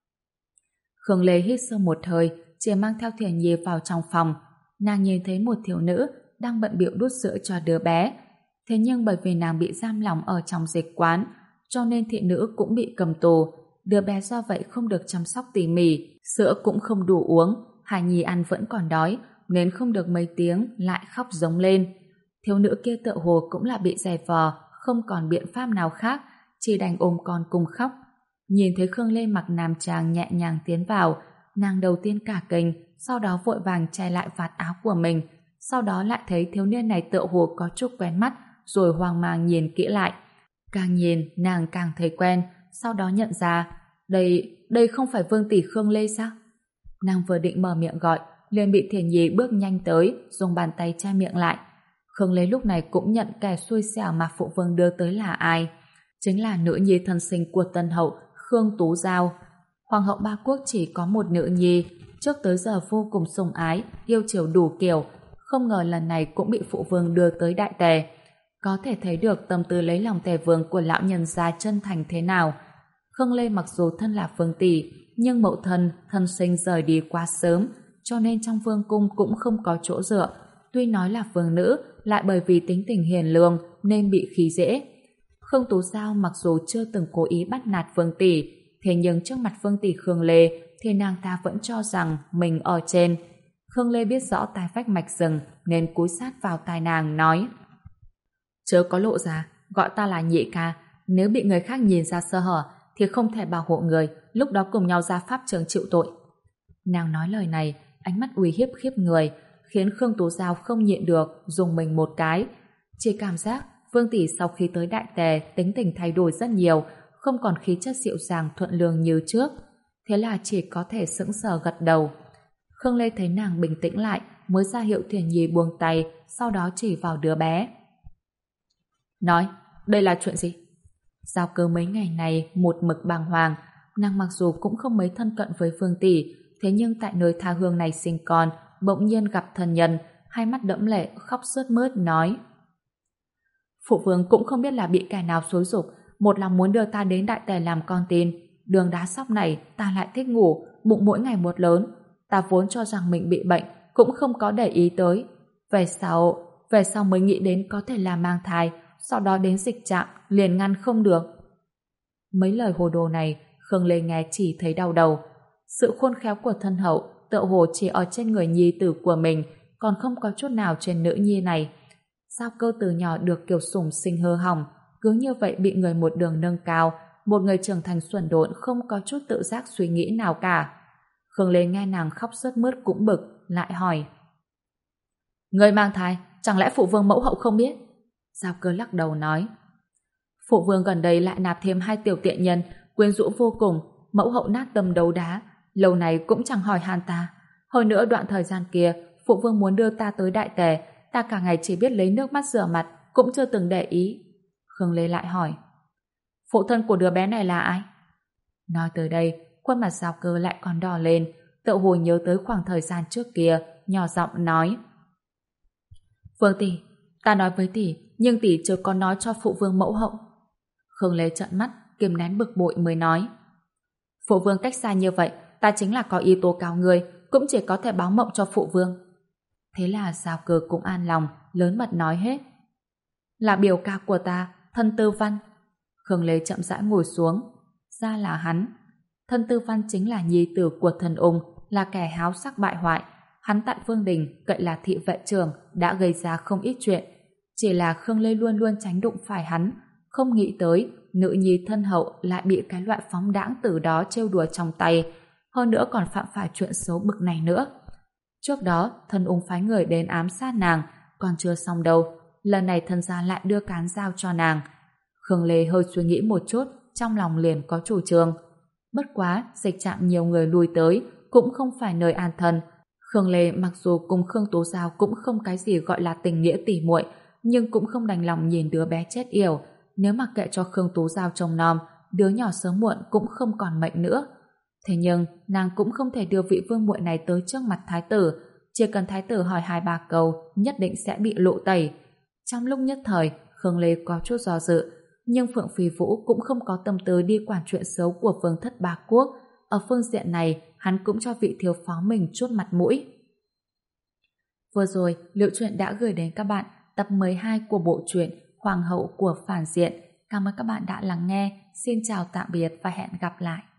Khương Lê hít sâu một hơi, chỉ mang theo Thiền Nhi vào trong phòng. Nàng nhìn thấy một thiếu nữ đang bận bịu đút sữa cho đứa bé. Thế nhưng bởi vì nàng bị giam lỏng ở trong dịch quán, cho nên thị nữ cũng bị cầm tù. Đứa bé do vậy không được chăm sóc tỉ mỉ, sữa cũng không đủ uống, hài nhi ăn vẫn còn đói, nên không được mấy tiếng lại khóc giống lên. Thiếu nữ kia tựa hồ cũng là bị dè vò, không còn biện pháp nào khác, chỉ đành ôm con cùng khóc. Nhìn thấy Khương Lê mặc nam trang nhẹ nhàng tiến vào, nàng đầu tiên cả kinh, sau đó vội vàng che lại vạt áo của mình, sau đó lại thấy thiếu niên này tựa hồ có chút quen mắt, rồi hoang mang nhìn kỹ lại. Càng nhìn, nàng càng thấy quen, sau đó nhận ra, đây, đây không phải Vương tỷ Khương Lê sao? Nàng vừa định mở miệng gọi, liền bị Thiền Nhi bước nhanh tới, dùng bàn tay che miệng lại. Khương Lê lúc này cũng nhận kẻ xui xẻo mà phụ vương đưa tới là ai. Chính là nữ nhi thân sinh của Tân hậu Khương Tú Giao. Hoàng hậu ba quốc chỉ có một nữ nhi, trước tới giờ vô cùng sủng ái, yêu chiều đủ kiểu, không ngờ lần này cũng bị phụ vương đưa tới Đại Tề. Có thể thấy được tâm tư lấy lòng Tề vương của lão nhân gia chân thành thế nào. Khương Lê mặc dù thân là vương tỷ, nhưng mẫu thân thân sinh rời đi quá sớm, cho nên trong vương cung cũng không có chỗ dựa. Tuy nói là vương nữ, lại bởi vì tính tình hiền lương nên bị khi dễ. Khương Tú Giao mặc dù chưa từng cố ý bắt nạt vương tỷ, thế nhưng trước mặt vương tỷ Khương Lê thì nàng ta vẫn cho rằng mình ở trên. Khương Lê biết rõ tai vách mạch rừng nên cúi sát vào tai nàng nói: chớ có lộ ra, gọi ta là nhị ca, nếu bị người khác nhìn ra sơ hở thì không thể bảo hộ người, lúc đó cùng nhau ra pháp trường chịu tội. Nàng nói lời này, ánh mắt uy hiếp khiếp người, khiến Khương Tú Giao không nhịn được, dùng mình một cái. Chỉ cảm giác Vương tỷ sau khi tới Đại Tề tính tình thay đổi rất nhiều, không còn khí chất dịu dàng thuận lương như trước. Thế là chỉ có thể sững sờ gật đầu. Khương Lê thấy nàng bình tĩnh lại, mới ra hiệu Thiền Nhi buông tay, sau đó chỉ vào đứa bé. Nói, đây là chuyện gì? Giao Cơ mấy ngày này một mực bàng hoàng, nàng mặc dù cũng không mấy thân cận với Vương tỷ, thế nhưng tại nơi tha hương này sinh con, bỗng nhiên gặp thân nhân, hai mắt đẫm lệ, khóc sướt mướt nói: phụ vương cũng không biết là bị kẻ nào xúi giục, một lòng muốn đưa ta đến Đại Tề làm con tin. Đường đá sóc này ta lại thích ngủ, bụng mỗi ngày một lớn, ta vốn cho rằng mình bị bệnh, cũng không có để ý tới. Về sau, về sau mới nghĩ đến có thể là mang thai, sau đó đến dịch trạm liền ngăn không được. Mấy lời hồ đồ này Khương Lê nghe chỉ thấy đau đầu. Sự khôn khéo của thân hậu tựa hồ chỉ ở trên người nhi tử của mình, còn không có chút nào trên nữ nhi này. Giao Cơ từ nhỏ được kiểu sủng sinh hư hỏng, cứ như vậy bị người một đường nâng cao, một người trưởng thành xuẩn độn không có chút tự giác suy nghĩ nào cả. Khương Lê nghe nàng khóc sướt mướt cũng bực, lại hỏi: người mang thai, chẳng lẽ phụ vương mẫu hậu không biết? Giao Cơ lắc đầu nói: phụ vương gần đây lại nạp thêm hai tiểu tiện nhân, quyến rũ vô cùng, mẫu hậu nát tâm đấu đá, lâu này cũng chẳng hỏi han ta. Hơn nữa đoạn thời gian kia, phụ vương muốn đưa ta tới Đại Tề, ta cả ngày chỉ biết lấy nước mắt rửa mặt, cũng chưa từng để ý. Khương Lê lại hỏi: phụ thân của đứa bé này là ai? Nói tới đây, khuôn mặt Giao Cơ lại còn đỏ lên, tựa hồ nhớ tới khoảng thời gian trước kia, nhỏ giọng nói: Vương tỷ, ta nói với tỷ, nhưng tỷ chưa có nói cho phụ vương mẫu hậu. Khương Lê trợn mắt, kiềm nén bực bội mới nói: phụ vương cách xa như vậy, ta chính là có ý tố cáo người, cũng chỉ có thể báo mộng cho phụ vương. Thế là Giao Cơ cũng an lòng, lớn mật nói hết: là biểu ca của ta, Thân Tư Văn. Khương Lê chậm rãi ngồi xuống. Ra là hắn. Thân Tư Văn chính là nhi tử của Thần Ung, là kẻ háo sắc bại hoại. Hắn tại Vương Đình cậy là thị vệ trưởng, đã gây ra không ít chuyện. Chỉ là Khương Lê luôn luôn tránh đụng phải hắn, không nghĩ tới nữ nhi thân hậu lại bị cái loại phóng đãng từ đó trêu đùa trong tay, hơn nữa còn phạm phải chuyện xấu bực này nữa. Trước đó, Thần Ung phái người đến ám sát nàng, còn chưa xong đâu, lần này thân gia lại đưa cán giao cho nàng. Khương Lê hơi suy nghĩ một chút, trong lòng liền có chủ trương. Bất quá, dịch trạm nhiều người lui tới, cũng không phải nơi an thân. Khương Lê mặc dù cùng Khương Tú Giao cũng không cái gì gọi là tình nghĩa tỉ muội, nhưng cũng không đành lòng nhìn đứa bé chết yểu. Nếu mặc kệ cho Khương Tú Giao trông nom, đứa nhỏ sớm muộn cũng không còn mệnh nữa. Thế nhưng, nàng cũng không thể đưa vị vương muội này tới trước mặt thái tử. Chỉ cần thái tử hỏi hai ba câu, nhất định sẽ bị lộ tẩy. Trong lúc nhất thời, Khương Lê có chút do dự, nhưng Phượng Phi Vũ cũng không có tâm tư đi quản chuyện xấu của vương thất ba quốc. Ở phương diện này, hắn cũng cho vị thiếu phó mình chút mặt mũi. Vừa rồi, Liệu Truyện đã gửi đến các bạn tập mười hai của bộ truyện Hoàng hậu của phản diện. Cảm ơn các bạn đã lắng nghe. Xin chào tạm biệt và hẹn gặp lại.